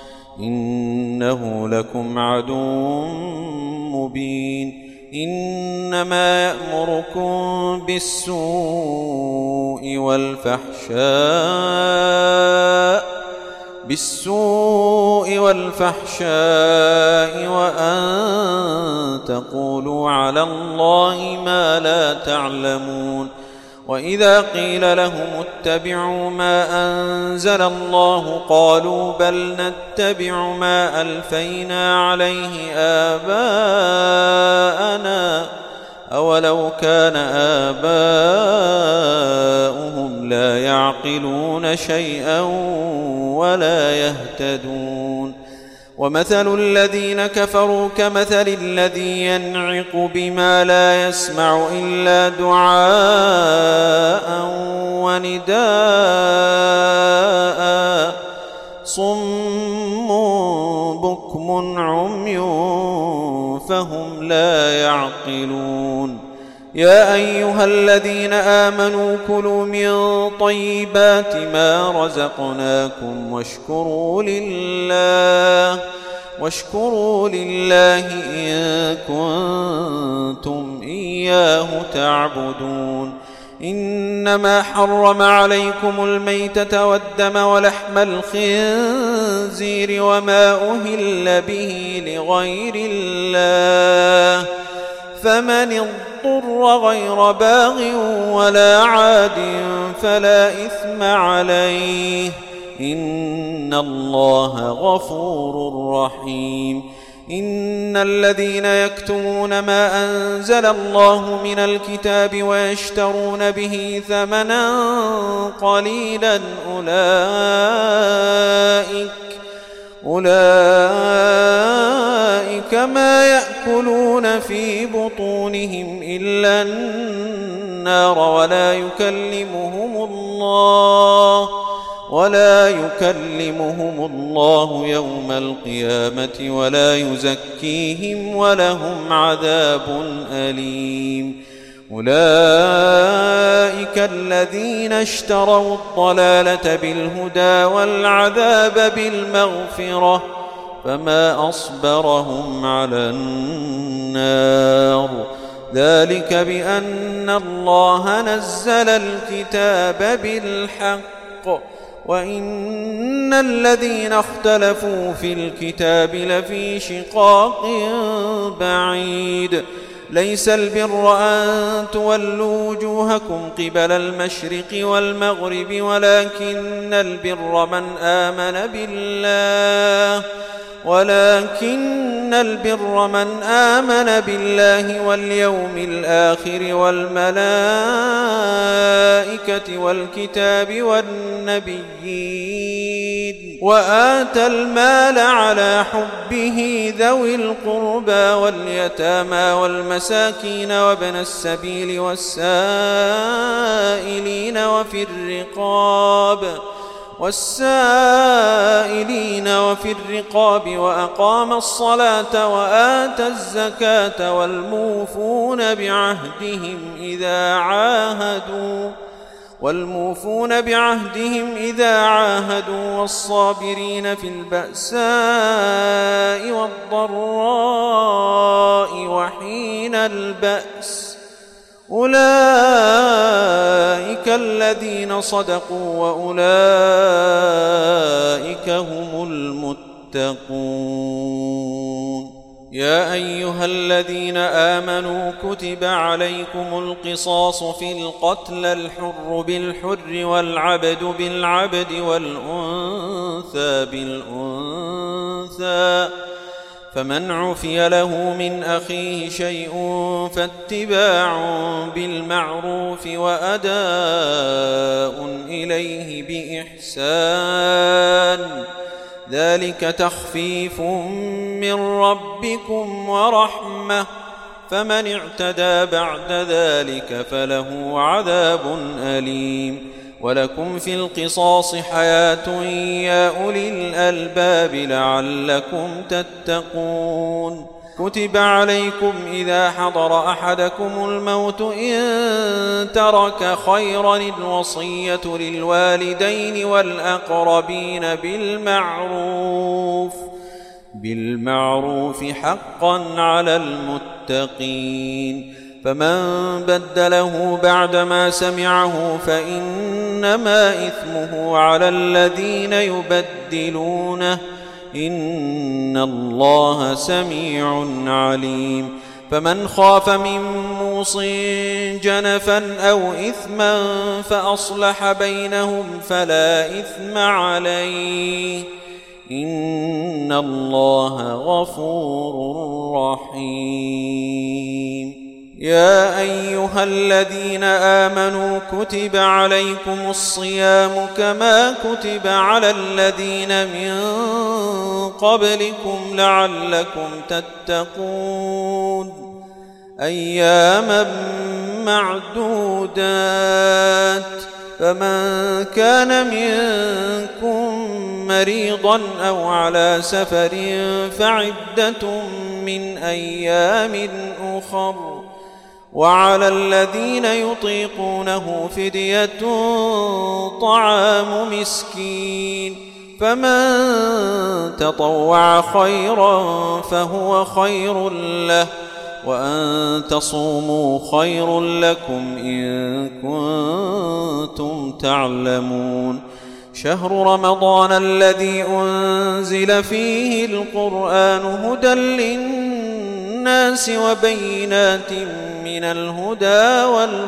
إنه لكم عدو مبين. إنما يأمركم بالسوء والفحشاء بالسوء والفحشاء وأن تقولوا على الله ما لا تعلمون. وإذا قيل لهم اتبعوا ما أنزل الله قالوا بل نتبع ما ألفينا عليه آباءنا أولو كان آباؤهم لا يعقلون شيئا ولا يهتدون. ومثل الذين كفروا كمثل الذي ينعق بما لا يسمع إلا دعاء ونداء صم بكم عمي فهم لا يعقلون. يا أيها الذين آمنوا كلوا من طيبات ما رزقناكم واشكروا لله واشكروا لله إن كنتم إياه تعبدون. إنما حرم عليكم الميتة والدم ولحم الخنزير وما أهل به لغير الله فمن اضطر غير باغ ولا عاد فلا إثم عليه إن الله غفور رحيم. إن الذين يكتمون ما أنزل الله من الكتاب ويشترون به ثمنا قليلا أولئك أولئك ما يأكلون في بطونهم إلا النار ولا يكلمهم الله ولا يكلمهم الله يوم القيامة ولا يزكيهم ولهم عذاب أليم. أولئك الذين اشتروا الضلالة بالهدى والعذاب بالمغفرة فما أصبرهم على النار ذلك بأن الله نزل الكتاب بالحق وإن الذين اختلفوا في الكتاب لفي شقاق بعيد. ليس البر أن تولوا وجوهكم قبل المشرق والمغرب ولكن البر من آمن بالله ولكن البر من آمن بالله واليوم الآخر والملائكة والكتاب والنبيين وآتى المال على حبه ذوي القربى واليتامى والمساكين وابن السبيل والسائلين وفي الرقاب والسائلين وفي الرقاب وأقام الصلاة وآتى الزكاة والموفون بعهدهم إذا عاهدوا والموفون بعهدهم إذا عاهدوا والصابرين في البأساء والضراء وحين البأس أولئك الذين صدقوا وأولئك هم المتقون. يا أيها الذين آمنوا كتب عليكم القصاص في القتلى الحر بالحر والعبد بالعبد والأنثى بالأنثى فمن عفي له من أخيه شيء فاتباع بالمعروف وأداء إليه بإحسان ذلك تخفيف من ربكم ورحمة فمن اعتدى بعد ذلك فله عذاب أليم. ولكم في القصاص حياة يا أولي الألباب لعلكم تتقون. كتب عليكم إذا حضر أحدكم الموت إن ترك خيرا الوصية للوالدين والأقربين بالمعروف بالمعروف حقا على المتقين. فمن بدله بعدما سمعه فإنما إثمه على الذين يبدلونه إن الله سميع عليم. فمن خاف من موص جنفا أو إثما فأصلح بينهم فلا إثم عليه إن الله غفور رحيم. يا أيها الذين آمنوا كتب عليكم الصيام كما كتب على الذين من قبلكم لعلكم تتقون أياما معدودات. فمن كان منكم مريضا أو على سفر فعدة من أيام أخر وعلى الذين يطيقونه فدية طعام مسكين فمن تطوع خيرا فهو خير له وأن تصوموا خير لكم إن كنتم تعلمون. شهر رمضان الذي أنزل فيه القرآن هدى للناس وبينات من الهدى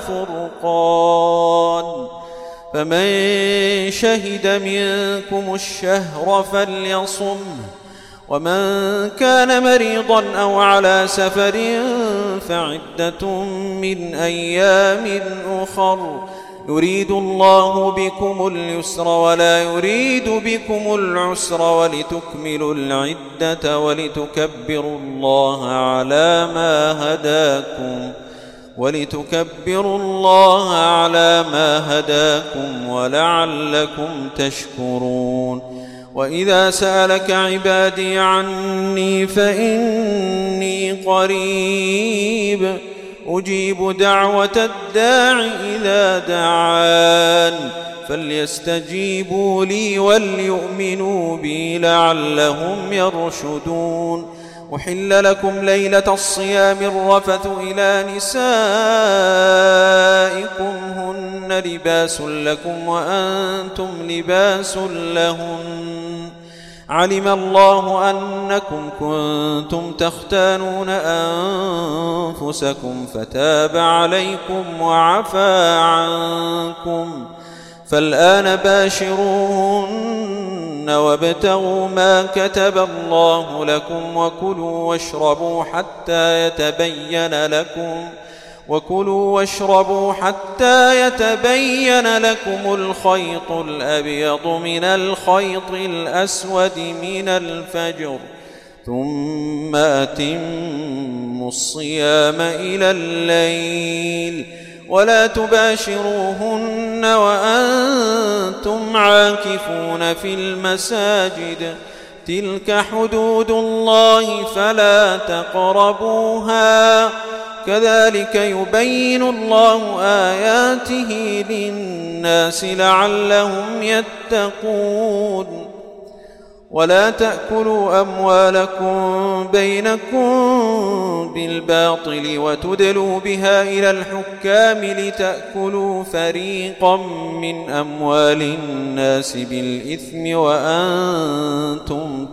والفرقان فمن شهد منكم الشهر فليصمه ومن كان مريضا أو على سفر فعدة من أيام أخر يريد الله بكم اليسر ولا يريد بكم العسر ولتكملوا العدة ولتكبروا الله على ما هداكم ولتكبروا الله على ما هداكم ولعلكم تشكرون. وإذا سألك عبادي عني فإني قريب أجيب دعوة الداع إذا دعان فليستجيبوا لي وليؤمنوا بي لعلهم يرشدون. أحل لكم ليلة الصيام الرفث إلى نسائكم هن لباس لكم وأنتم لباس لهن علم الله أنكم كنتم تختانون أنفسكم فتاب عليكم وعفى عنكم فالآن باشروهن وابتغوا ما كتب الله لكم وكلوا واشربوا حتى يتبين لكم وكلوا واشربوا حتى يتبين لكم الخيط الأبيض من الخيط الأسود من الفجر ثم أتموا الصيام إلى الليل ولا تباشروهن وأنتم عاكفون في المساجد تلك حدود الله فلا تقربوها كذلك يبين الله آياته للناس لعلهم يتقون. ولا تأكلوا أموالكم بينكم بالباطل وتدلوا بها إلى الحكام لتأكلوا فريقا من أموال الناس بالإثم وأنتم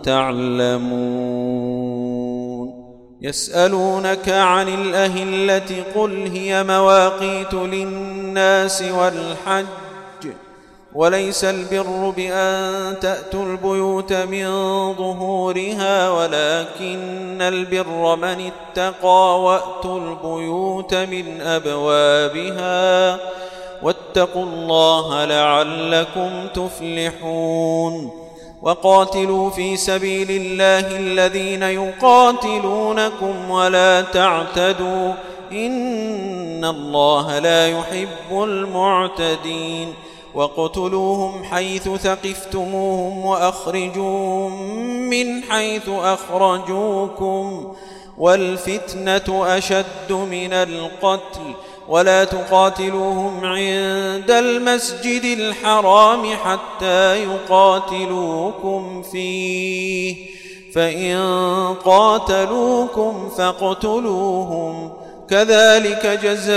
تعلمون. يسألونك عن الأهلة قل هي مواقيت للناس والحج وليس البر بأن تأتوا البيوت من ظهورها ولكن البر من اتقى وأتوا البيوت من أبوابها واتقوا الله لعلكم تفلحون. وقاتلوا في سبيل الله الذين يقاتلونكم ولا تعتدوا إن الله لا يحب المعتدين. وقتلوهم حيث ثقفتموهم وأخرجوهم من حيث أخرجوكم والفتنة أشد من القتل ولا تقاتلوهم عند المسجد الحرام حتى يقاتلوكم فيه فإن قاتلوكم فاقتلوهم كذلك جزاء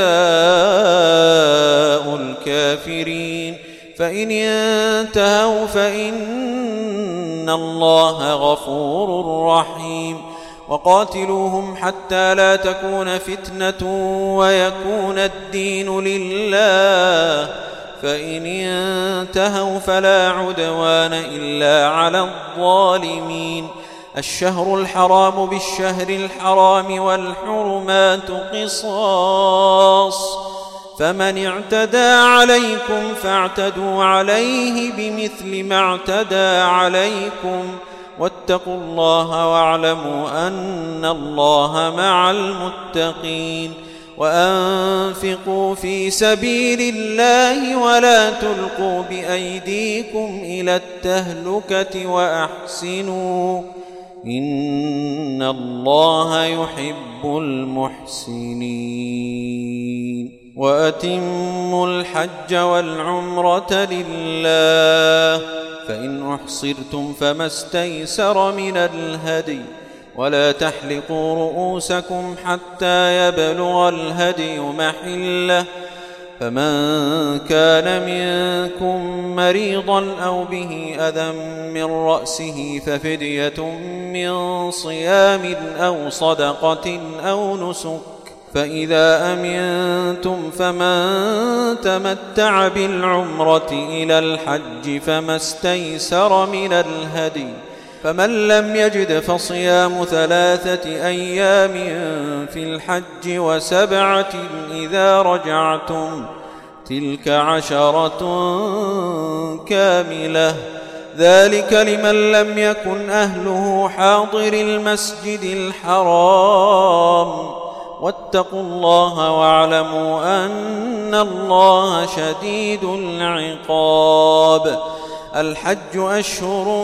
الكافرين. فإن انتهوا فإن الله غفور رحيم. وقاتلوهم حتى لا تكون فتنة ويكون الدين لله فإن انتهوا فلا عدوان إلا على الظالمين. الشهر الحرام بالشهر الحرام والحرمات قصاص فمن اعتدى عليكم فاعتدوا عليه بمثل ما اعتدى عليكم واتقوا الله واعلموا أن الله مع المتقين. وأنفقوا في سبيل الله ولا تلقوا بأيديكم إلى التهلكة وأحسنوا إن الله يحب المحسنين. وأتموا الحج والعمرة لله فإن أحصرتم فما استيسر من الهدي ولا تحلقوا رؤوسكم حتى يبلغ الهدي محله فمن كان منكم مريضا أو به أذى من رأسه ففدية من صيام أو صدقة أو نسك فإذا أمنتم فمن تمتع بالعمرة إلى الحج فما استيسر من الهدي فمن لم يجد فصيام ثلاثة أيام في الحج وسبعة إذا رجعتم تلك عشرة كاملة ذلك لمن لم يكن أهله حاضر المسجد الحرام واتقوا الله واعلموا أن الله شديد العقاب. الحج أشهر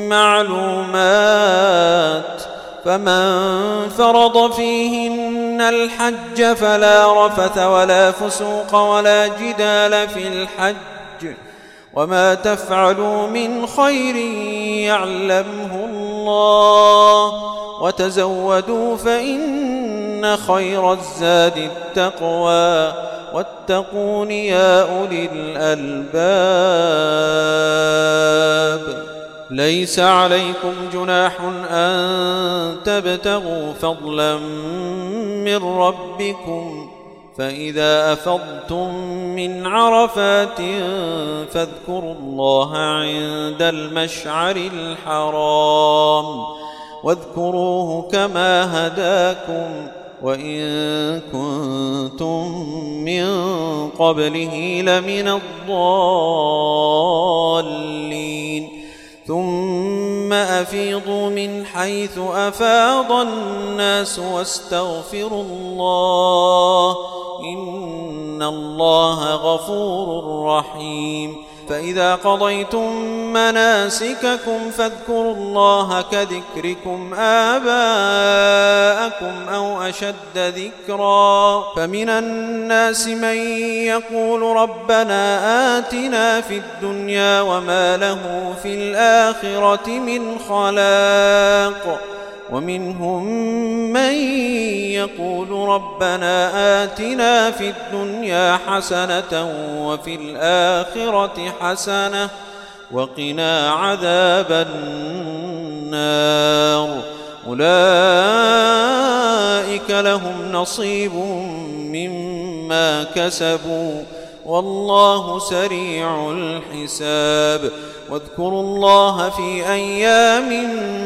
معلومات فمن فرض فيهن الحج فلا رفث ولا فسوق ولا جدال في الحج وما تفعلوا من خير يعلمه الله وتزودوا فإن خير الزاد التقوى واتقون يا أولي الألباب. ليس عليكم جناح أن تبتغوا فضلا من ربكم فإذا أفضتم من عرفات فاذكروا الله عند المشعر الحرام واذكروه كما هداكم وإن كنتم من قبله لمن الضالين. ثم أفيضوا من حيث أفاض الناس واستغفروا الله إن الله غفور رحيم. فإذا قضيتم مناسككم فاذكروا الله كذكركم آباءكم أو أشد ذكرا. فمن الناس من يقول ربنا آتنا في الدنيا وما له في الآخرة من خلاق ومنهم من يقول ربنا آتنا في الدنيا حسنة وفي الآخرة حسنة وقنا عذاب النار. أولئك لهم نصيب مما كسبوا والله سريع الحساب. واذكروا الله في أيام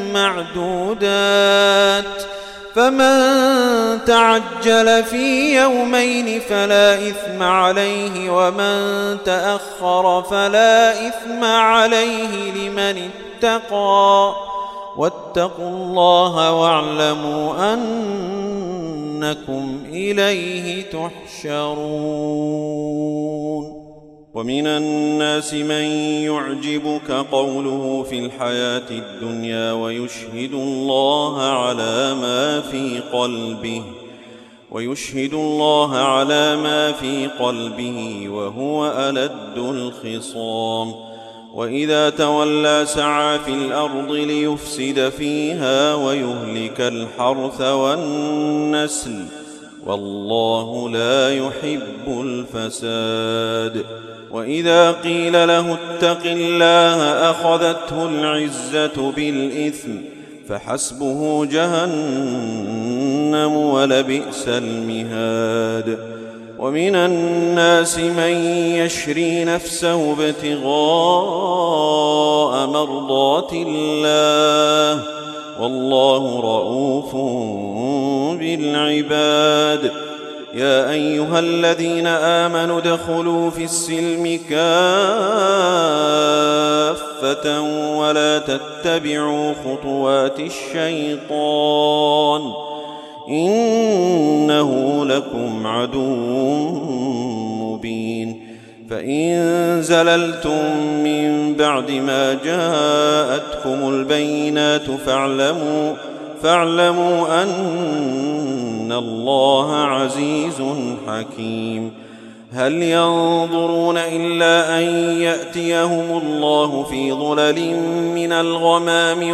معدودات فمن تعجل في يومين فلا إثم عليه ومن تأخر فلا إثم عليه لمن اتقى واتقوا الله واعلموا أنكم إليه تحشرون. ومن الناس من يعجبك قوله في الحياة الدنيا ويشهد الله على ما في قلبه ويشهد الله على ما في قلبه وهو ألد الخصام. وإذا تولى سعى في الأرض ليفسد فيها ويهلك الحرث والنسل والله لا يحب الفساد. وإذا قيل له اتق الله أخذته العزة بالإثم فحسبه جهنم ولبئس المهاد. ومن الناس من يشري نفسه ابتغاء مرضات الله والله رؤوف بالعباد. يا أيها الذين آمنوا ادخلوا في السلم كافة ولا تتبعوا خطوات الشيطان إنه لكم عدو مبين. فإن زللتم من بعد ما جاءتكم البينات فاعلموا فاعلموا أن الله عزيز حكيم. هل ينظرون إلا أن يأتيهم الله في ظلل من الغمام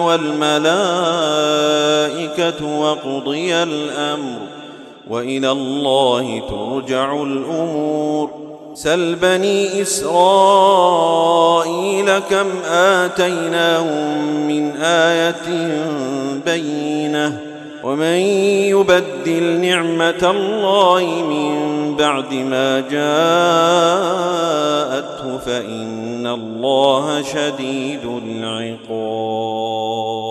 والملائكة وقضي الأمر وإلى الله ترجع الأمور. سل بني إسرائيل كم آتيناهم من آية بينة ومن يبدل نعمة الله من بعد ما جاءته فإن الله شديد العقاب.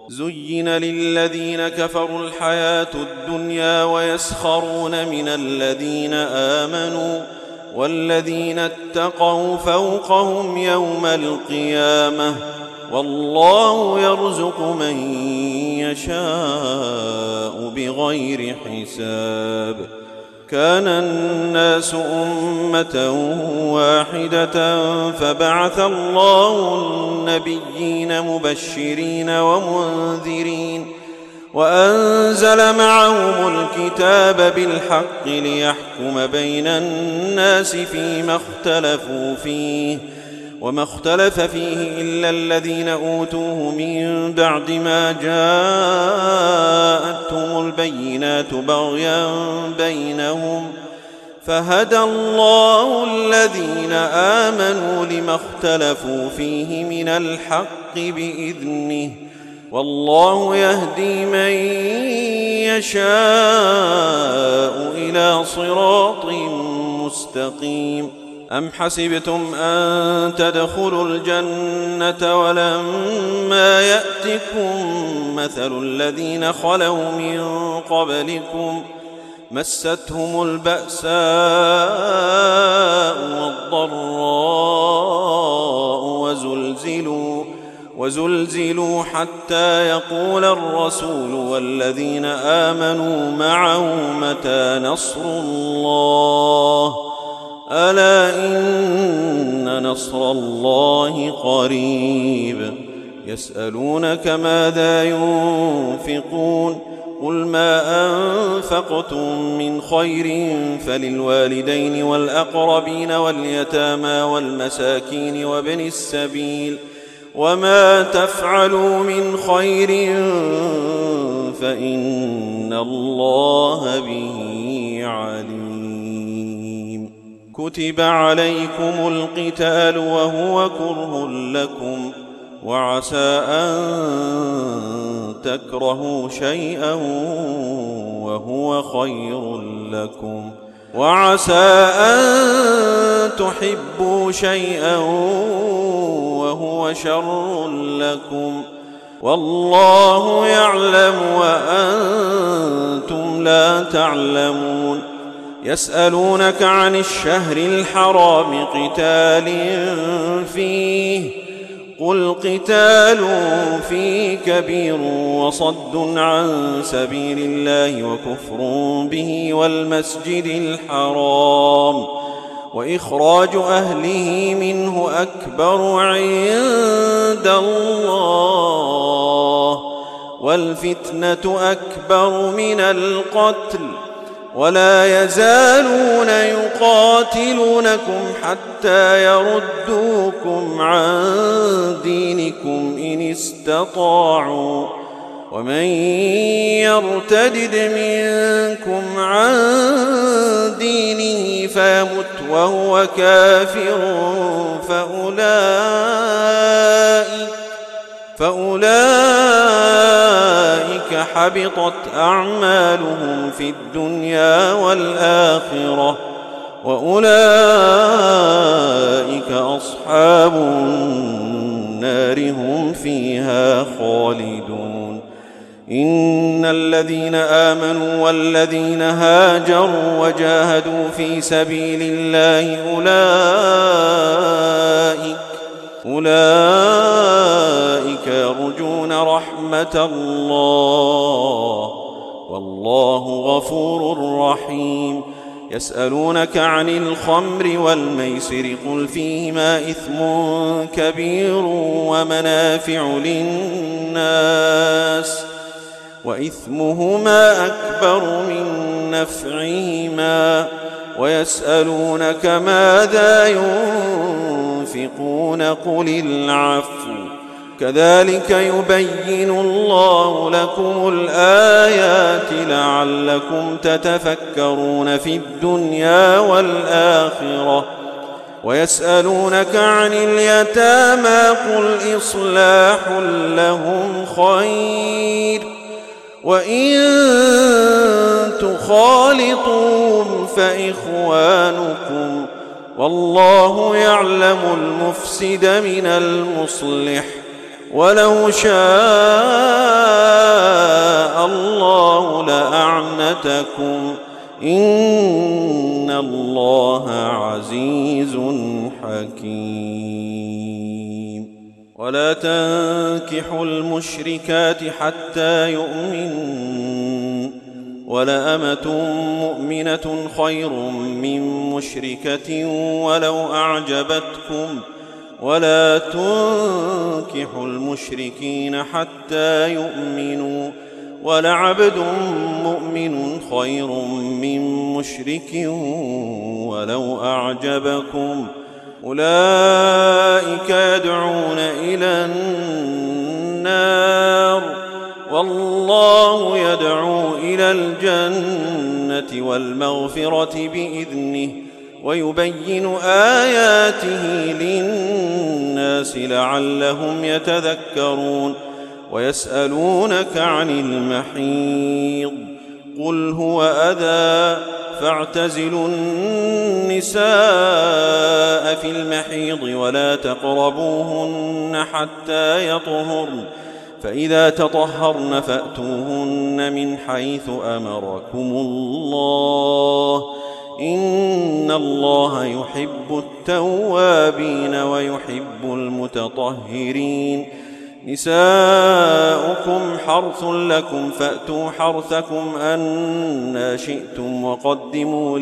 زين للذين كفروا الحياة الدنيا ويسخرون من الذين آمنوا والذين اتقوا فوقهم يوم القيامة والله يرزق من يشاء بغير حساب. كان الناس أمة واحدة فبعث الله النبيين مبشرين ومنذرين وأنزل معهم الكتاب بالحق ليحكم بين الناس فيما اختلفوا فيه وما اختلف فيه إلا الذين أوتوه من بعد ما جاءتهم البينات بغيا بينهم فهدى الله الذين آمنوا لما اختلفوا فيه من الحق بإذنه والله يهدي من يشاء إلى صراط مستقيم. أم حسبتم أن تدخلوا الجنة ولما يأتكم مثل الذين خلوا من قبلكم مستهم البأساء والضراء وزلزلوا وزلزلوا حتى يقول الرسول والذين آمنوا معه متى نصر الله ألا إن نصر الله قريب. يسألونك ماذا ينفقون قل ما أنفقتم من خير فللوالدين والأقربين واليتامى والمساكين وابن السبيل وما تفعلوا من خير فإن الله به عليم. كتب عليكم القتال وهو كره لكم وعسى أن تكرهوا شيئا وهو خير لكم وعسى أن تحبوا شيئا وهو شر لكم والله يعلم وأنتم لا تعلمون. يسألونك عن الشهر الحرام قتال فيه قل قتال فيه كبير وصد عن سبيل الله وكفر به والمسجد الحرام وإخراج أهله منه أكبر عند الله والفتنة أكبر من القتل ولا يزالون يقاتلونكم حتى يردوكم عن دينكم إن استطاعوا ومن يرتدد منكم عن دينه فيمت وهو كافر فأولئك فأولئك حبطت أعمالهم في الدنيا والآخرة وأولئك أصحاب النار هم فيها خالدون. إن الذين آمنوا والذين هاجروا وجاهدوا في سبيل الله أولئك أولئك يرجون رحمة الله والله غفور رحيم. يسألونك عن الخمر والميسر قل فيهما إثم كبير ومنافع للناس وإثمهما أكبر من نفعهما ويسألونك ماذا ينفقون قل العفو كذلك يبين الله لكم الآيات لعلكم تتفكرون في الدنيا والآخرة. ويسألونك عن اليتامى قل إصلاح لهم خير وإن تخالطوهم فإخوانكم والله يعلم المفسد من المصلح ولو شاء الله لأعنتكم إن الله عزيز حكيم. ولا تنكحوا المشركات حتى يؤمنوا، ولأمة مؤمنة خير من مشركة ولو أعجبتكم، ولا تنكحوا المشركين حتى يؤمنوا، ولعبد مؤمن خير من مشرك ولو أعجبكم، أولئك يدعون إلى النار والله يدعو إلى الجنة والمغفرة بإذنه، ويبين آياته للناس لعلهم يتذكرون. ويسألونك عن المحيض قل هو أذى فاعتزلوا النساء في المحيض ولا تقربوهن حتى يطهرن، فإذا تطهرن فأتوهن من حيث أمركم الله إن الله يحب التوابين ويحب المتطهرين. نساؤكم حرث لكم فأتوا حرثكم أنى شئتم وقدموا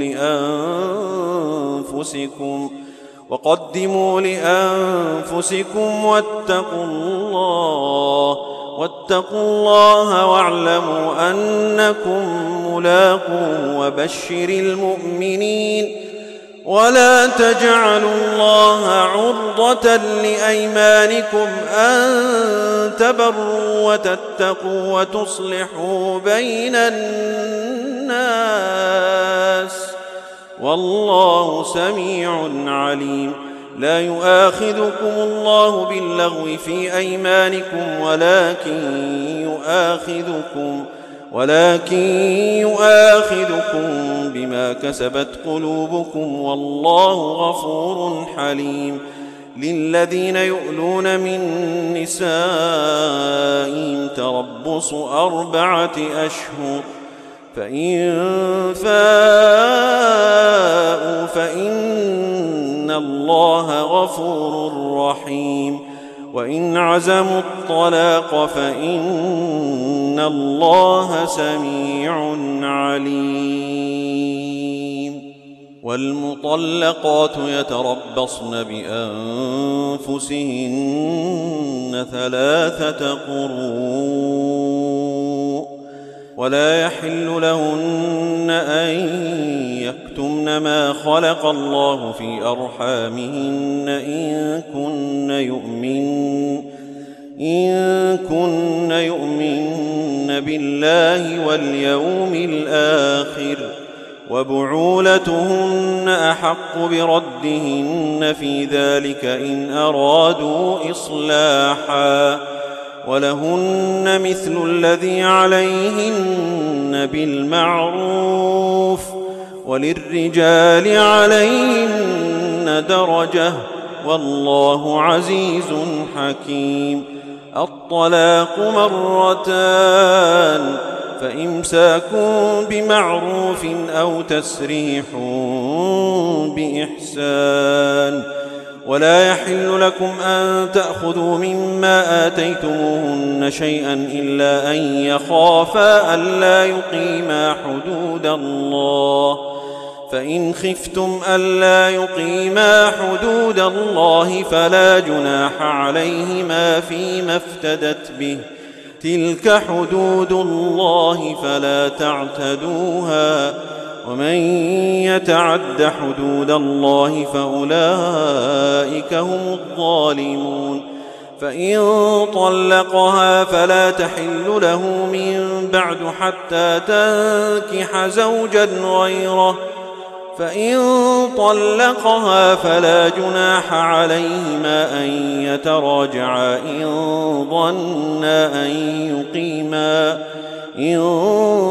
لأنفسكم وقدموا لأنفسكم واتقوا الله واتقوا الله واعلموا أنكم ملاقوه وبشر المؤمنين. ولا تجعلوا الله عرضة لأيمانكم أن تبروا وتتقوا وتصلحوا بين الناس والله سميع عليم. لا يؤاخذكم الله باللغو في أيمانكم ولكن يؤاخذكم ولكن يؤاخذكم بما كسبت قلوبكم والله غفور حليم. للذين يؤلون من نسائهم تربص أربعة أشهر فإن فاءوا فإن الله غفور رحيم. وإن عزموا الطلاق فإن الله سميع عليم. والمطلقات يتربصن بأنفسهن ثلاثة قروء ولا يحل لهن أن يكتمن ما خلق الله في أرحامهن إن كن يؤمن إن كن يؤمن بالله واليوم الآخر وبعولتهن أحق بردهن في ذلك إن أرادوا إصلاحا ولهن مثل الذي عليهن بالمعروف وللرجال عليهن درجة والله عزيز حكيم. الطلاق مرتان فإمساك بمعروف أو تسريح بإحسان. ولا يحل لكم أن تأخذوا مما آتيتموهن شيئا إلا أن يخافا ألا يقيما حدود الله فإن خفتم ألا يقيما حدود الله فلا جناح عليهما فيما افتدت به تلك حدود الله فلا تعتدوها ومن يتعد حدود الله فأولئك هم الظالمون. فإن طلقها فلا تحل له من بعد حتى تنكح زوجا غيره فإن طلقها فلا جناح عليهما أن يتراجعا إن ظنا أن يقيما إن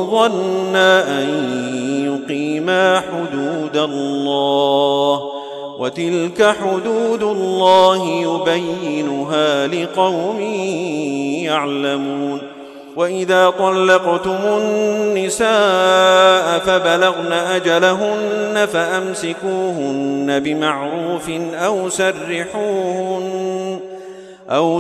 ظنا أن يقيما حدود الله وتلك حدود الله يبينها لقوم يعلمون. وإذا طلقتم النساء فبلغن أجلهن فأمسكوهن بمعروف أو سرحوهن أو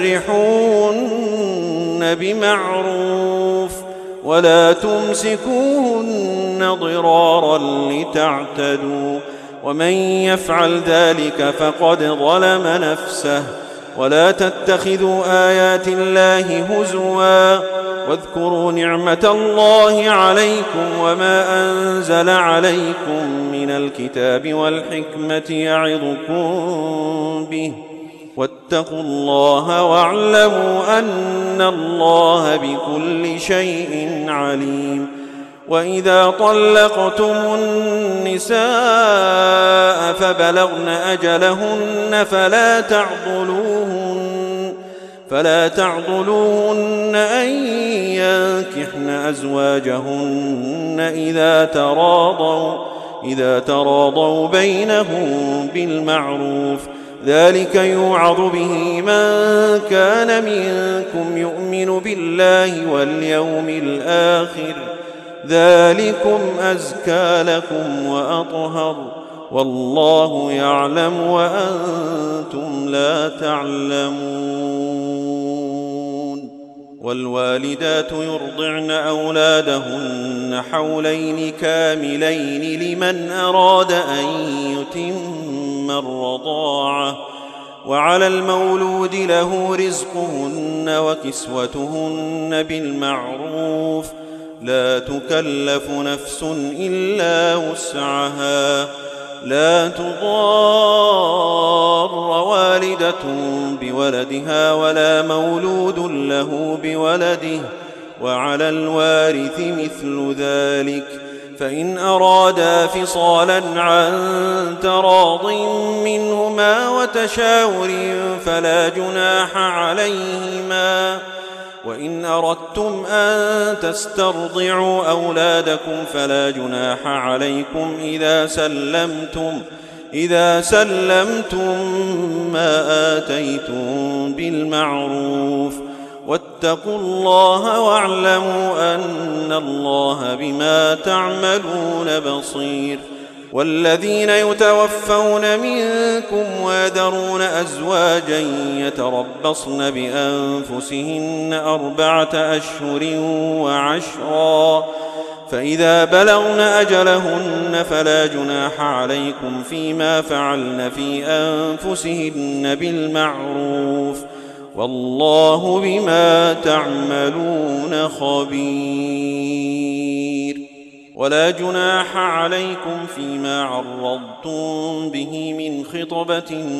سرحوهن بمعروف ولا تمسكوهن ضرارا لتعتدوا، ومن يفعل ذلك فقد ظلم نفسه. ولا تتخذوا آيات الله هزوا واذكروا نعمة الله عليكم وما أنزل عليكم من الكتاب والحكمة يعظكم به، واتقوا الله واعلموا أن الله بكل شيء عليم. وإذا طلقتم النساء فبلغن أجلهن فلا تعضلوهن فلا تعضلوهن أن ينكحن أزواجهن إذا تراضوا إذا تراضوا بينهم بالمعروف، ذلك يوعظ به من كان منكم يؤمن بالله واليوم الآخر، ذلكم أزكى لكم وأطهر، والله يعلم وأنتم لا تعلمون. والوالدات يرضعن أولادهن حولين كاملين لمن أراد أن يتم الرضاعة، وعلى المولود له رزقهن وكسوتهن بالمعروف، لا تكلف نفس إلا وسعها، لا تضار والدة بولدها ولا مولود له بولده، وعلى الوارث مثل ذلك، فإن أرادا فصالا عن تراض منهما وتشاور فلا جناح عليهما. وإن أردتم أن تسترضعوا أولادكم فلا جناح عليكم إذا سلمتم إذا سلمتم ما آتيتم بالمعروف، واتقوا الله واعلموا أن الله بما تعملون بصير. والذين يتوفون منكم ويذرون أزواجا يتربصن بأنفسهن أربعة أشهر وعشرا، فإذا بلغن أجلهن فلا جناح عليكم فيما فعلن في أنفسهن بالمعروف، والله بما تعملون خبير. ولا جناح عليكم فيما عرضتم به من خطبة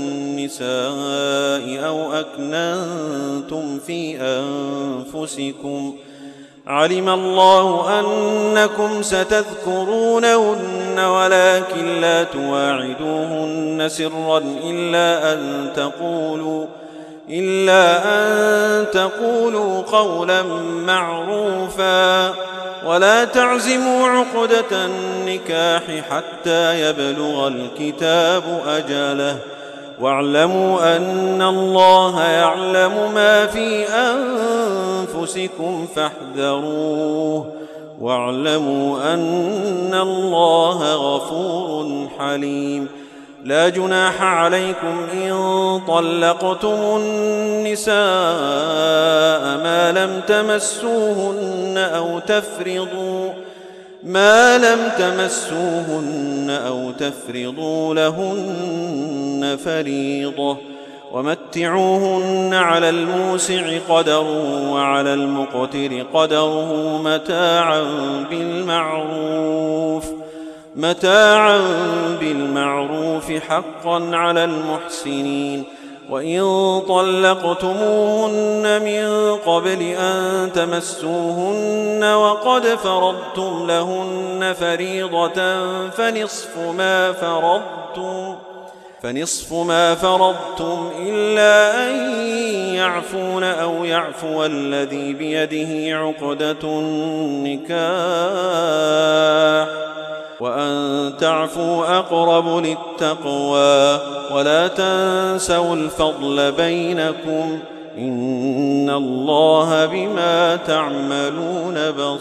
النساء أو أكننتم في أنفسكم، علم الله أنكم ستذكرونهن ولكن لا تواعدوهن سرا إلا أن تقولوا إلا أن تقولوا قولا معروفا، ولا تعزموا عقدة النكاح حتى يبلغ الكتاب أجله، واعلموا أن الله يعلم ما في أنفسكم فاحذروه، واعلموا أن الله غفور حليم. لا جناح عليكم إن طلقتم النساء ما لم تمسوهن أو تفرضوا ما لم تمسوهن أو تفرضوا لهن فريضة، ومتعوهن على الموسع قدره وعلى المقتر قدره متاعا بالمعروف متاعا بالمعروف حقا على المحسنين. وإن طلقتموهن من قبل أن تمسوهن وقد فرضتم لهن فريضة فنصف ما فرضتم فنصف ما فرضتم إلا أن يعفون أو يعفو الذي بيده عقدة النكاح، وأن تعفوا أقرب للتقوى ولا تنسوا الفضل بينكم إن الله بما تعملون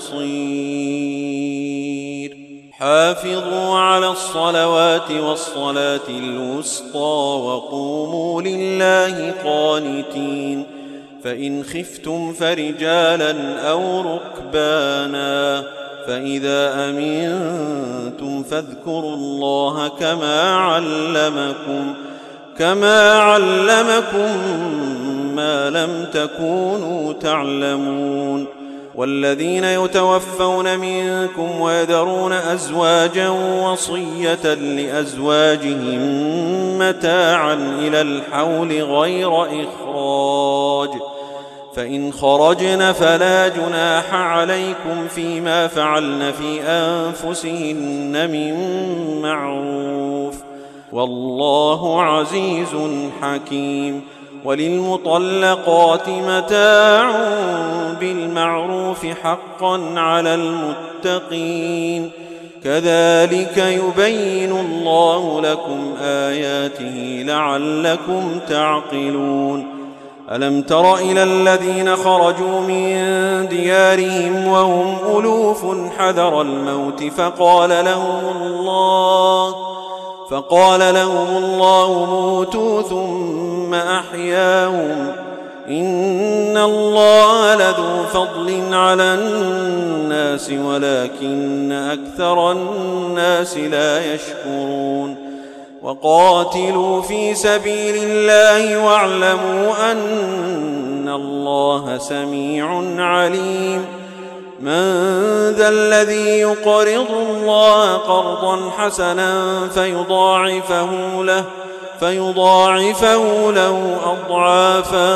بصير حافظوا على الصلوات والصلاة الوسطى وقوموا لله قانتين فإن خفتم فرجالا أو ركبانا فإذا أمنتم فاذكروا الله كما علمكم كما علمكم ما لم تكونوا تعلمون والذين يتوفون منكم ويذرون أزواجا وصية لأزواجهم متاعا إلى الحول غير إخراج فإن خرجن فلا جناح عليكم فيما فعلن في أنفسهن من معروف والله عزيز حكيم وللمطلقات متاع بالمعروف حقا على المتقين كذلك يبين الله لكم آياته لعلكم تعقلون ألم تر إلى الذين خرجوا من ديارهم وهم ألوف حذر الموت فقال لهم الله فقال لهم الله موتوا ثم أحياهم إن الله لذو فضل على الناس ولكن أكثر الناس لا يشكرون وقاتلوا في سبيل الله واعلموا أن الله سميع عليم من ذا الذي يقرض الله قرضا حسنا فيضاعفه له فيضاعفه له أضعافا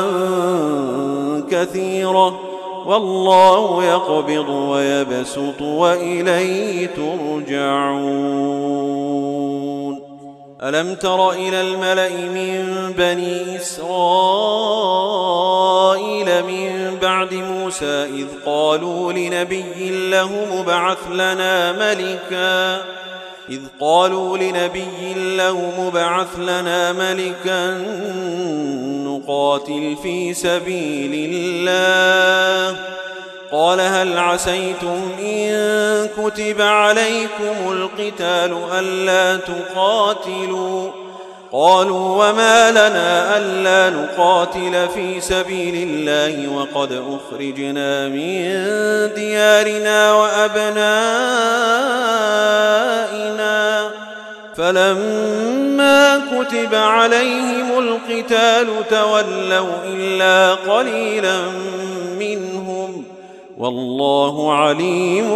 كثيرة والله يقبض ويبسط وإليه ترجعون ألم تر إلى الملأ من بني إسرائيل من بعد موسى إذ قالوا لنبي له مبعث لنا ملكا إذ قالوا لنبي له مبعث لنا ملكا نقاتل في سبيل الله قال هل عسيتم إن كتب عليكم القتال ألا تقاتلوا قالوا وما لنا ألا نقاتل في سبيل الله وقد أخرجنا من ديارنا وأبنائنا فلما كتب عليهم القتال تولوا إلا قليلا منهم والله عليم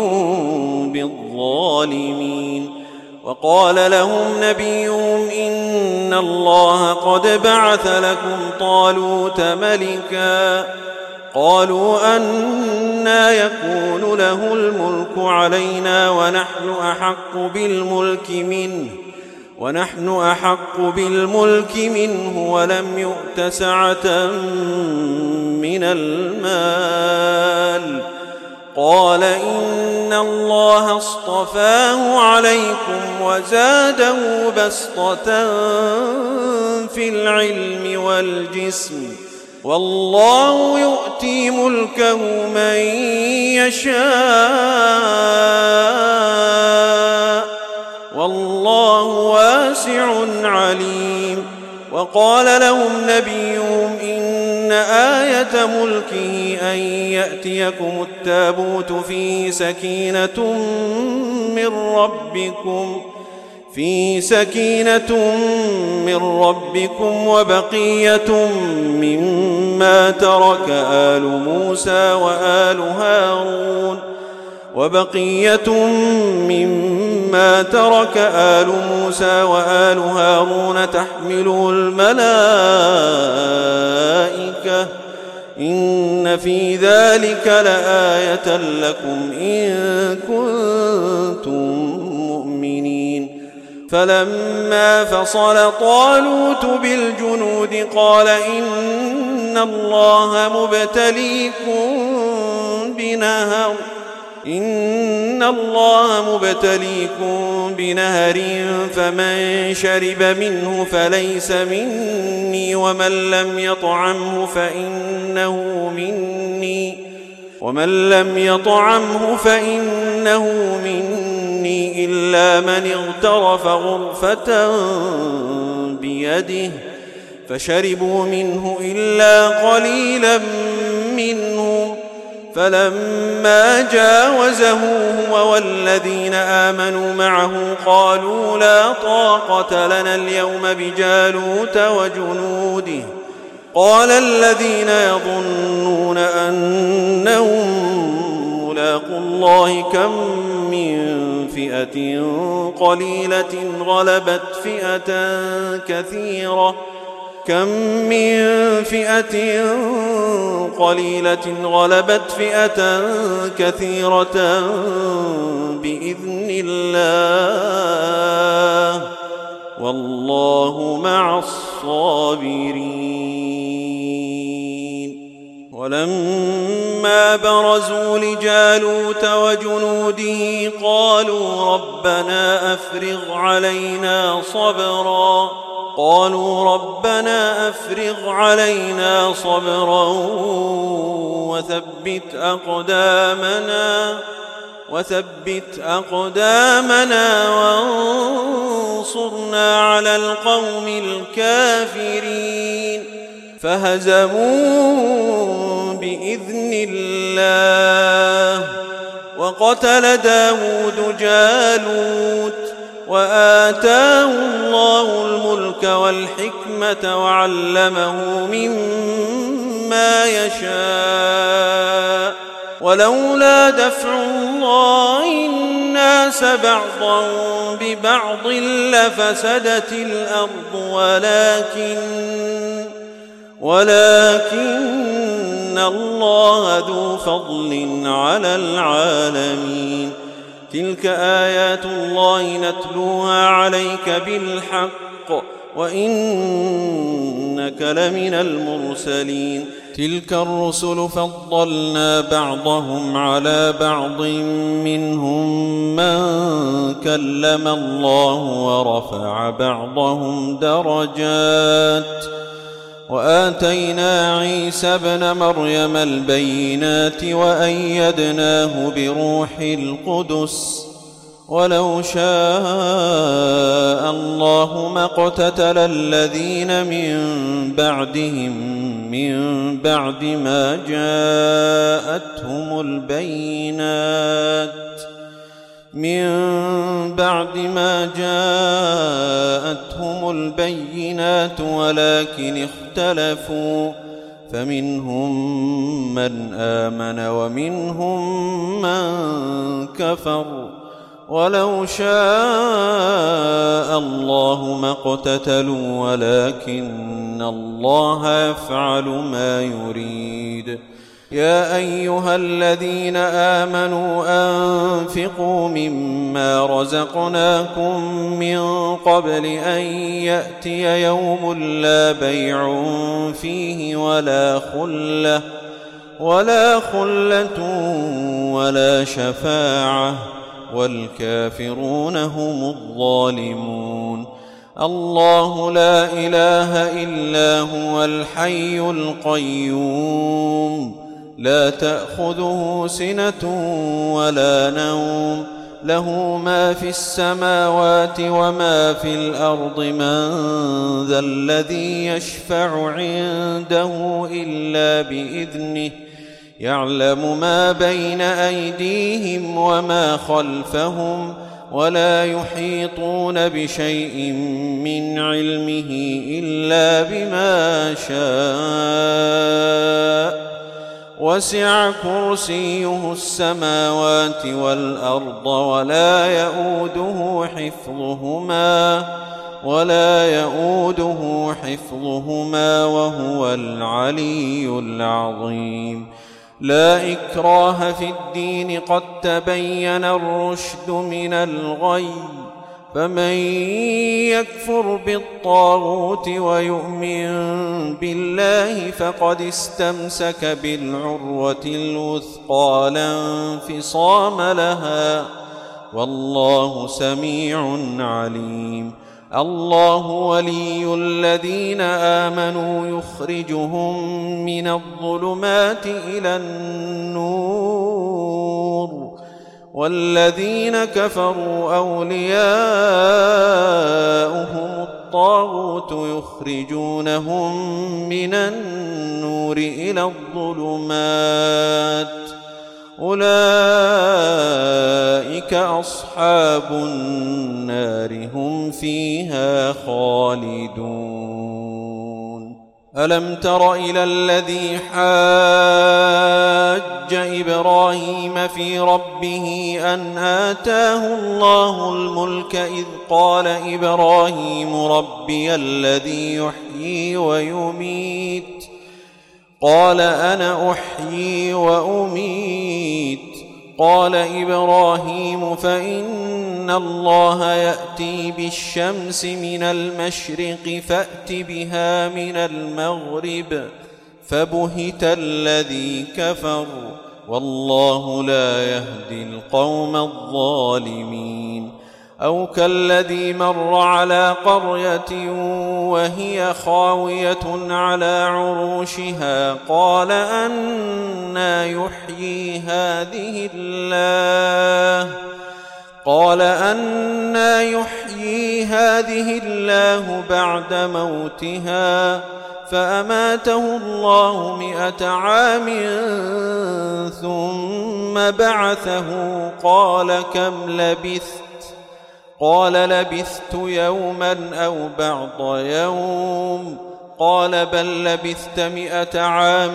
بالظالمين وقال لهم نبيهم إن الله قد بعث لكم طالوت ملكا قالوا أنى يكون له الملك علينا ونحن أحق بالملك منه ونحن أحق بالملك منه ولم يؤت سعة من المال قال إن الله اصطفاه عليكم وزاده بسطة في العلم والجسم والله يؤتي ملكه من يشاء والله واسع عليم وقال لهم نبيهم إن آية ملكه أن يأتيكم التابوت فيه سكينة من ربكم في سكينة من ربكم وبقية مما ترك آل موسى وآل هارون وبقية مما ترك آل موسى وآل هارون تحمله الملائكة إن في ذلك لآية لكم إن كنتم مؤمنين فلما فصل طالوت بالجنود قال إن الله مبتليكم بنهر إن الله مبتليكم بنهر فمن شرب منه فليس مني ومن لم يطعمه فإنه مني ومن لم يطعمه فإنه مني إلا من اغترف غرفة بيده فشربوا منه إلا قليلا منهم فلما جاوزه هو والذين آمنوا معه قالوا لا طاقة لنا اليوم بجالوت وجنوده قال الذين يظنون أنهم ملاقو الله كم من فئة قليلة غلبت فئة كثيرة كم من فئة قليلة غلبت فئة كثيرة بإذن الله والله مع الصابرين. ولما برزوا لجالوت وجنوده قالوا ربنا أفرغ علينا صبرا قالوا ربنا أفرغ علينا صبرا وثبت أقدامنا وثبت أقدامنا وانصرنا على القوم الكافرين فهزموا بإذن الله وقتل داود جالوت وآتاه الله الملك والحكمة وعلمه مما يشاء ولولا دفع الله الناس بعضهم ببعض لفسدت الأرض ولكن ولكن الله ذو فضل على العالمين. تلك آيات الله نتلوها عليك بالحق وإنك لمن المرسلين. تلك الرسل فضلنا بعضهم على بعض منهم من كلم الله ورفع بعضهم درجات وآتينا عيسى ابن مريم البينات وأيدناه بروح القدس ولو شاء الله ما اقتتل الذين من بعدهم من بعد ما جاءتهم البينات من بعد ما جاءتهم البينات ولكن اختلفوا فمنهم من آمن ومنهم من كفر ولو شاء الله ما اقتتلوا ولكن الله يفعل ما يريد. يا أيها الذين آمنوا أنفقوا مما رزقناكم من قبل أن يأتي يوم لا بيع فيه ولا خلة ولا خلة ولا شفاعة والكافرون هم الظالمون. الله لا إله إلا هو الحي القيوم لا تأخذه سنة ولا نوم له ما في السماوات وما في الأرض من ذا الذي يشفع عنده إلا بإذنه يعلم ما بين أيديهم وما خلفهم ولا يحيطون بشيء من علمه إلا بما شاء وسع كرسيه السماوات والأرض ولا يؤوده حفظهما ولا يؤوده حفظهما وهو العلي العظيم. لا إكراه في الدين قد تبين الرشد من الغي فمن يكفر بالطاغوت ويؤمن بالله فقد استمسك بالعروة الوثقى لا انفصام لها، والله سميع عليم. الله ولي الذين آمنوا يخرجهم من الظلمات إلى النور، والذين كفروا أولياؤهم الطاغوت يخرجونهم من النور إلى الظلمات، أولئك أصحاب النار هم فيها خالدون. ألم تر إلى الذي حاج إبراهيم في ربه أن آتاه الله الملك إذ قال إبراهيم ربي الذي يحيي ويميت قال أنا أحيي وأميت قال إبراهيم فإن الله يأتي بالشمس من المشرق فأت بها من المغرب فبهت الذي كفر والله لا يهدي القوم الظالمين. أو كالذي مر على قرية وهي خاوية على عروشها قال أنى يحيي هذه الله قال أنى يحيي هذه الله بعد موتها فأماته الله مئة عام ثم بعثه قال كم لبثت قال لبثت يوما أو بعض يوم قال بل لبثت مئة عام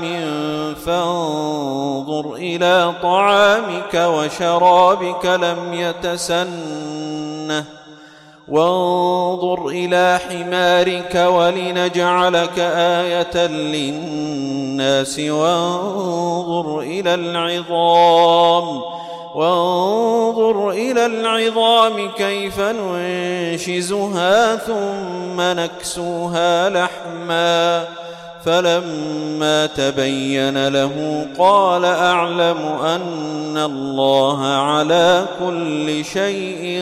فانظر إلى طعامك وشرابك لم يتسنه وانظر إلى حمارك ولنجعلك آية للناس وانظر إلى العظام وانظر إلى العظام كيف ننشزها ثم نكسوها لحما فلما تبين له قال أعلم أن الله على كل شيء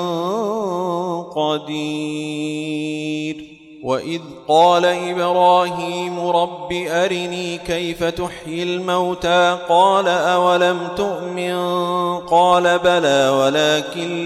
قدير. وإذ قال إبراهيم رب أرني كيف تحيي الموتى قال أولم تؤمن قال بلى ولكن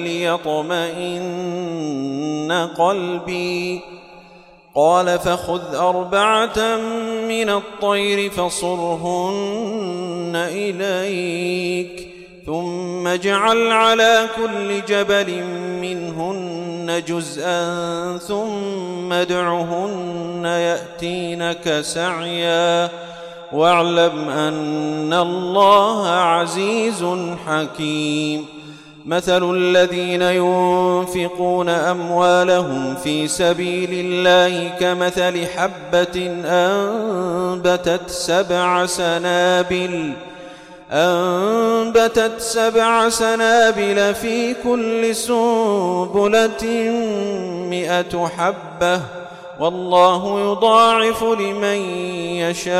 ليطمئن قلبي قال فخذ أربعة من الطير فصرهن إليك ثم اجعل على كل جبل منهن جزءا ثم ادعهن يأتينك سعيا واعلم أن الله عزيز حكيم. مثل الذين ينفقون أموالهم في سبيل الله كمثل حبة أنبتت سبع سنابل أنبتت سبع سنابل في كل سنبلة مئة حبة والله يضاعف لمن يشاء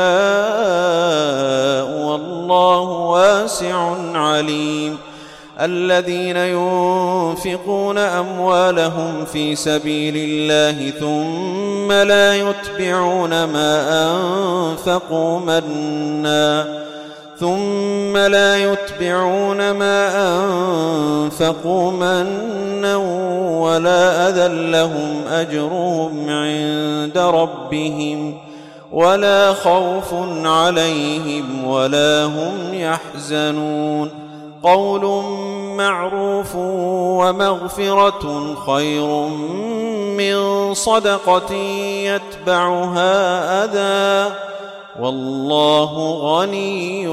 والله واسع عليم. الذين ينفقون أموالهم في سبيل الله ثم لا يتبعون ما أنفقوا منا ثم لا يتبعون ما أنفقوا منا ولا أذى لهم أجرهم عند ربهم ولا خوف عليهم ولا هم يحزنون. قول معروف ومغفرة خير من صدقة يتبعها أذى والله غني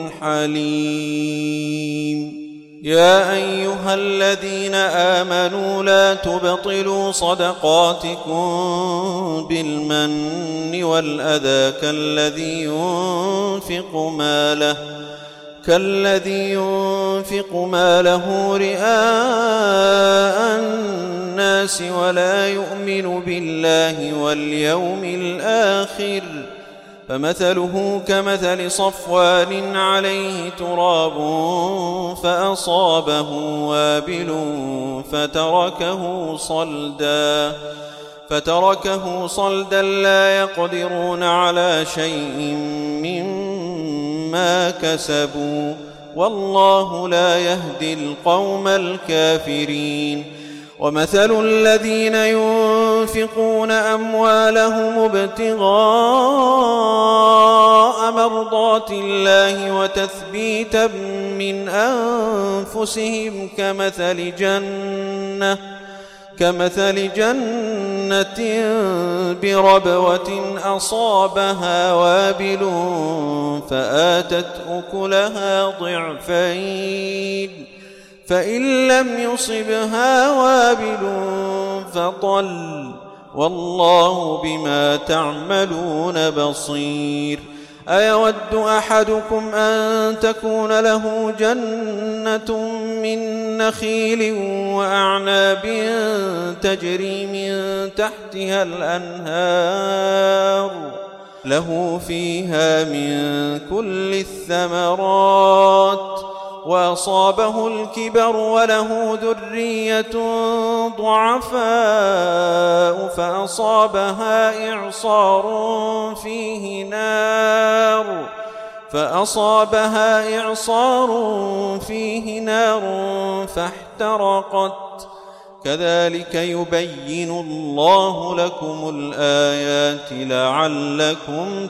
حليم. يا أيها الذين آمنوا لا تبطلوا صدقاتكم بالمن والأذى كالذي ينفق ماله كالذي ينفق ماله رئاء الناس ولا يؤمن بالله واليوم الآخر فمثله كمثل صفوان عليه تراب فأصابه وابل فتركه صلدا فتركه صلدا لا يقدرون على شيء مما كسبوا والله لا يهدي القوم الكافرين ومثل الذين ينفقون أموالهم ابتغاء مرضات الله وتثبيتا من أنفسهم كمثل جنة كمثل جنة بربوة أصابها وابل فآتت أكلها ضعفين فإن لم يصبها وابل فطل والله بما تعملون بصير أيود أحدكم أن تكون له جنة من نخيل وأعناب تجري من تحتها الأنهار له فيها من كل الثمرات وأصابه الكبر وله ذرية ضعفاء فأصابها إعصار فيه نار فأصابها إعصار فيه نار فاحترقت كذلك يبين الله لكم الآيات لعلكم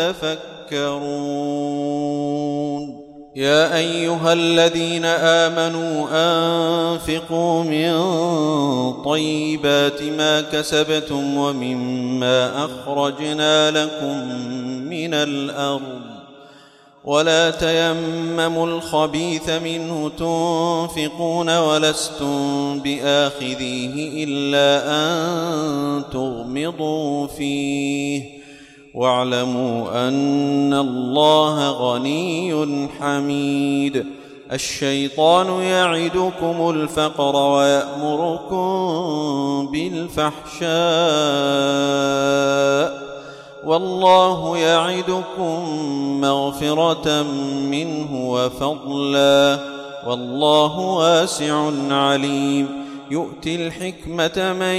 تتفكرون يا أيها الذين آمنوا أنفقوا من طيبات ما كسبتم ومما أخرجنا لكم من الأرض ولا تيمموا الخبيث منه تنفقون ولستم بآخذيه إلا أن تغمضوا فيه واعلموا أن الله غني حميد الشيطان يعدكم الفقر ويأمركم بالفحشاء والله يعدكم مغفرة منه وفضلا والله واسع عليم يؤتي الحكمة من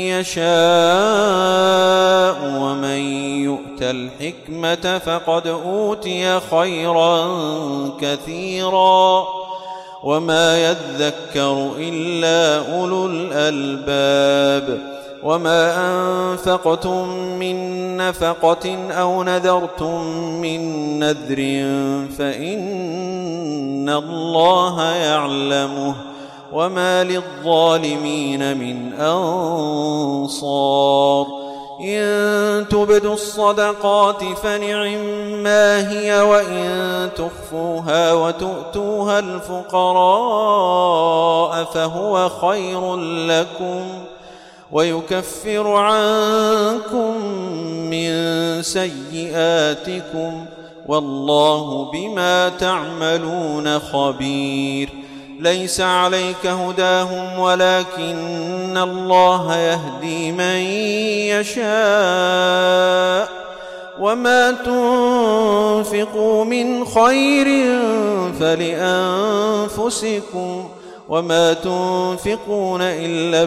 يشاء ومن يؤت الحكمة فقد أوتي خيرا كثيرا وما يذكر إلا أولو الألباب وما أنفقتم من نفقة أو نذرتم من نذر فإن الله يعلمه وما للظالمين من أنصار إن تبدوا الصدقات فنعما هي وإن تخفوها وتؤتوها الفقراء فهو خير لكم ويكفر عنكم من سيئاتكم والله بما تعملون خبير ليس عليك هداهم ولكن الله يهدي من يشاء وما تنفقوا من خير فلأنفسكم وما تنفقون إلا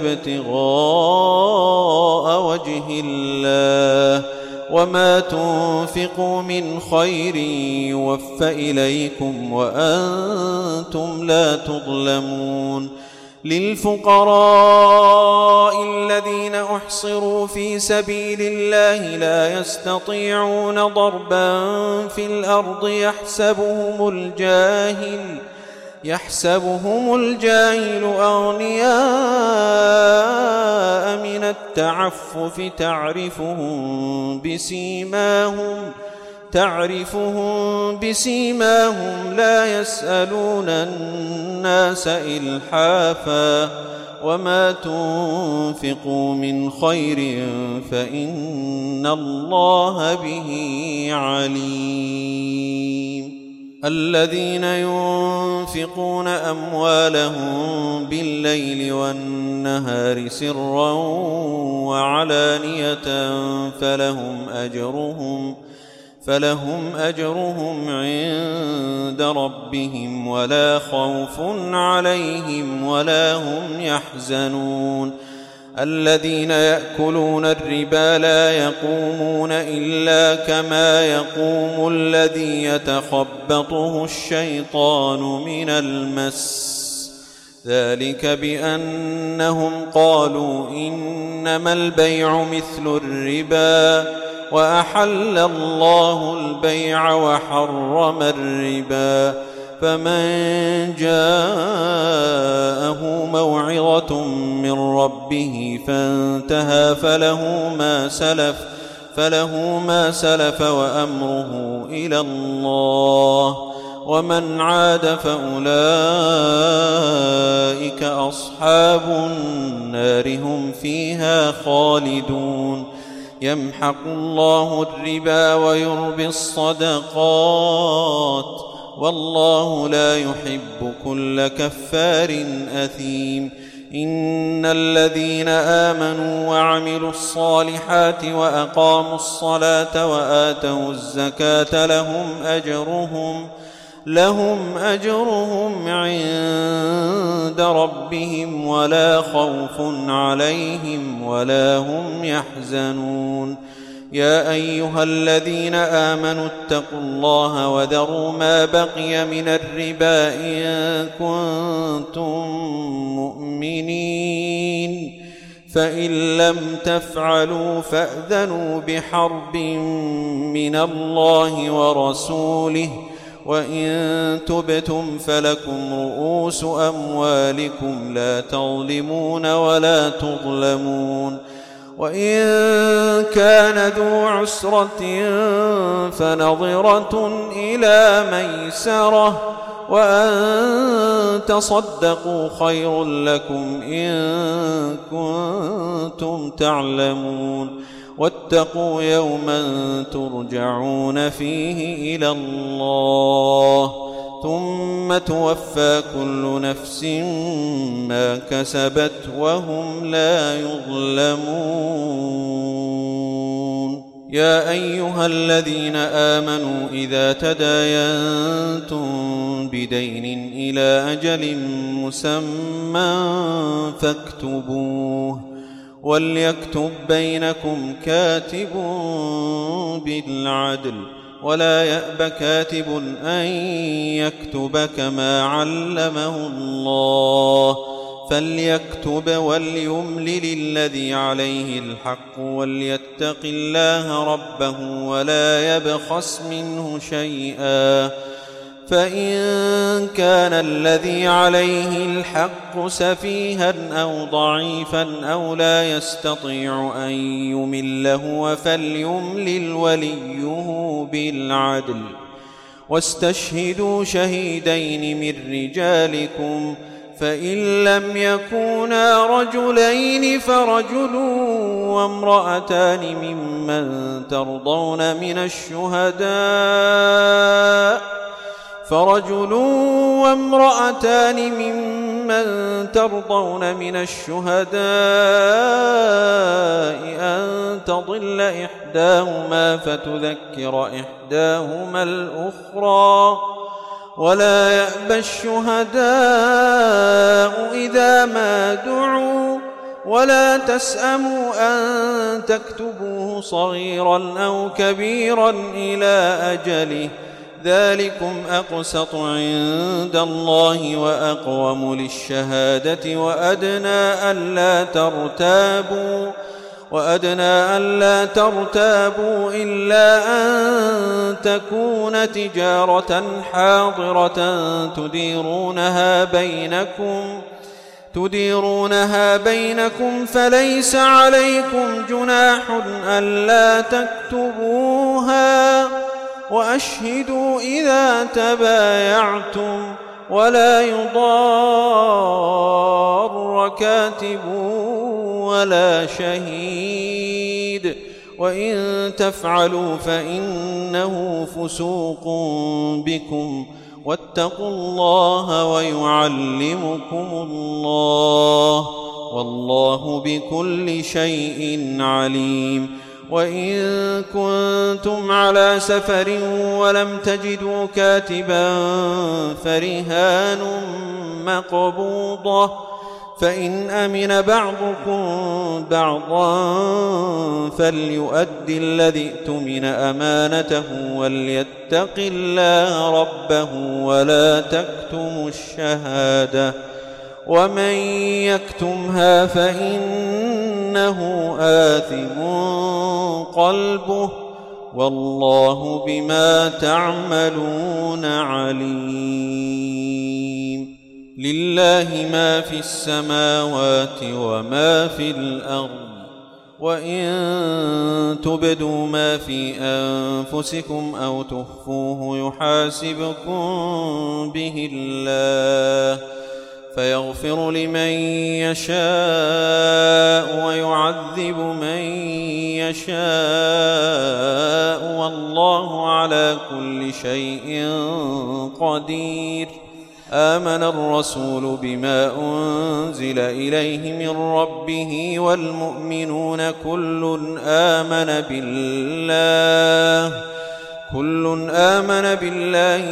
ابتغاء وجه الله وما تنفقوا من خير يوفى إليكم وأنتم لا تظلمون للفقراء الذين أحصروا في سبيل الله لا يستطيعون ضربا في الأرض يحسبهم الجاهل يحسبهم الجاهل أغنياء من التعفف تعرفهم بسيماهم تعرفهم بسيماهم لا يسألون الناس إلحافا وما تنفقوا من خير فإن الله به عليم الذين ينفقون أموالهم بالليل والنهار سرا وعلانية فلهم أجرهم فلهم أجرهم عند ربهم ولا خوف عليهم ولا هم يحزنون الذين يأكلون الربا لا يقومون إلا كما يقوم الذي يتخبطه الشيطان من المس ذلك بأنهم قالوا إنما البيع مثل الربا وأحل الله البيع وحرم الربا فمن جاءه موعظة من ربه فانتهى فله ما سلف فله ما سلف وأمره إلى الله ومن عاد فأولئك أصحاب النار هم فيها خالدون يمحق الله الربا ويربي الصدقات والله لا يحب كل كفار أثيم إن الذين آمنوا وعملوا الصالحات وأقاموا الصلاة وآتوا الزكاة لهم أجرهم لهم أجرهم عند ربهم ولا خوف عليهم ولا هم يحزنون يا أيها الذين آمنوا اتقوا الله وذروا ما بقي من الربا إن كنتم مؤمنين فإن لم تفعلوا فأذنوا بحرب من الله ورسوله وإن تبتم فلكم رؤوس أموالكم لا تظلمون ولا تظلمون وإن كان ذو عسرة فنظرة إلى ميسرة وأن تصدقوا خير لكم إن كنتم تعلمون واتقوا يوما ترجعون فيه إلى الله ثم توفى كل نفس ما كسبت وهم لا يظلمون يا أيها الذين آمنوا إذا تداينتم بدين إلى أجل مسمى فاكتبوه وليكتب بينكم كاتب بالعدل ولا يأب كاتب أن يكتب كما علمه الله فليكتب وليملل الذي عليه الحق وليتق الله ربه ولا يبخس منه شيئا فإن كان الذي عليه الحق سفيها أو ضعيفا أو لا يستطيع أن يمله فليملل وليه بالعدل واستشهدوا شهيدين من رجالكم فإن لم يكونا رجلين فرجل وامرأتان ممن ترضون من الشهداء فرجل وامرأتان ممن ترضون من الشهداء أن تضل إحداهما فتذكر إحداهما الأخرى ولا يأبى الشهداء إذا ما دعوا ولا تسأموا أن تكتبوه صغيرا أو كبيرا إلى أجله ذلكم أقسط عند الله وأقوم للشهادة وأدنى ألا ترتابوا وأدنى ألا ترتابوا إلا أن تكون تجارة حاضرة تديرونها بينكم تديرونها بينكم فليس عليكم جناح ألا تكتبوها وأشهدوا إذا تبايعتم ولا يضار كاتب ولا شهيد وإن تفعلوا فإنه فسوق بكم واتقوا الله ويعلمكم الله والله بكل شيء عليم. وإن كنتم على سفر ولم تجدوا كاتبا فرهان مقبوضة فإن أمن بعضكم بعضا فليؤد الذي اؤتمن أمانته وليتق الله ربه ولا تكتموا الشهادة ومن يكتمها فإنه آثم قلبه والله بما تعملون عليم. لله ما في السماوات وما في الأرض وإن تبدوا ما في أنفسكم أو تخفوه يحاسبكم به الله فيغفر لمن يشاء ويعذب من يشاء والله على كل شيء قدير. آمن الرسول بما أنزل إليه من ربه والمؤمنون كل آمن بالله كل آمن بالله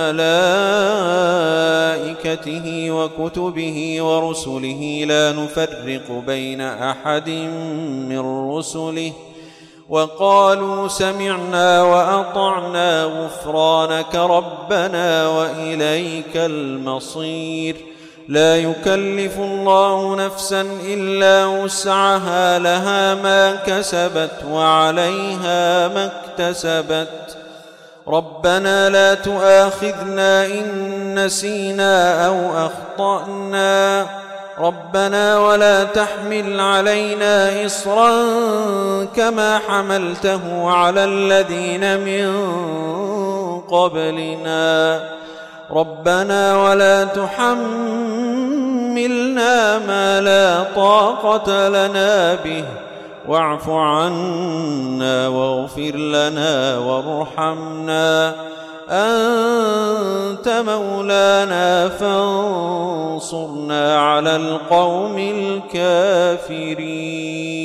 وملائكته وكتبه ورسله لا نفرق بين أحد من رسله وقالوا سمعنا وأطعنا غفرانك ربنا وإليك المصير. لا يكلف الله نفسا إلا وسعها لها ما كسبت وعليها ما اكتسبت. ربنا لا تؤاخذنا إن نسينا أو أخطأنا ربنا ولا تحمل علينا إصرا كما حملته على الذين من قبلنا ربنا ولا تحملنا ما لا طاقة لنا به واعف عنا واغفر لنا وارحمنا أنت مولانا فانصرنا على القوم الكافرين.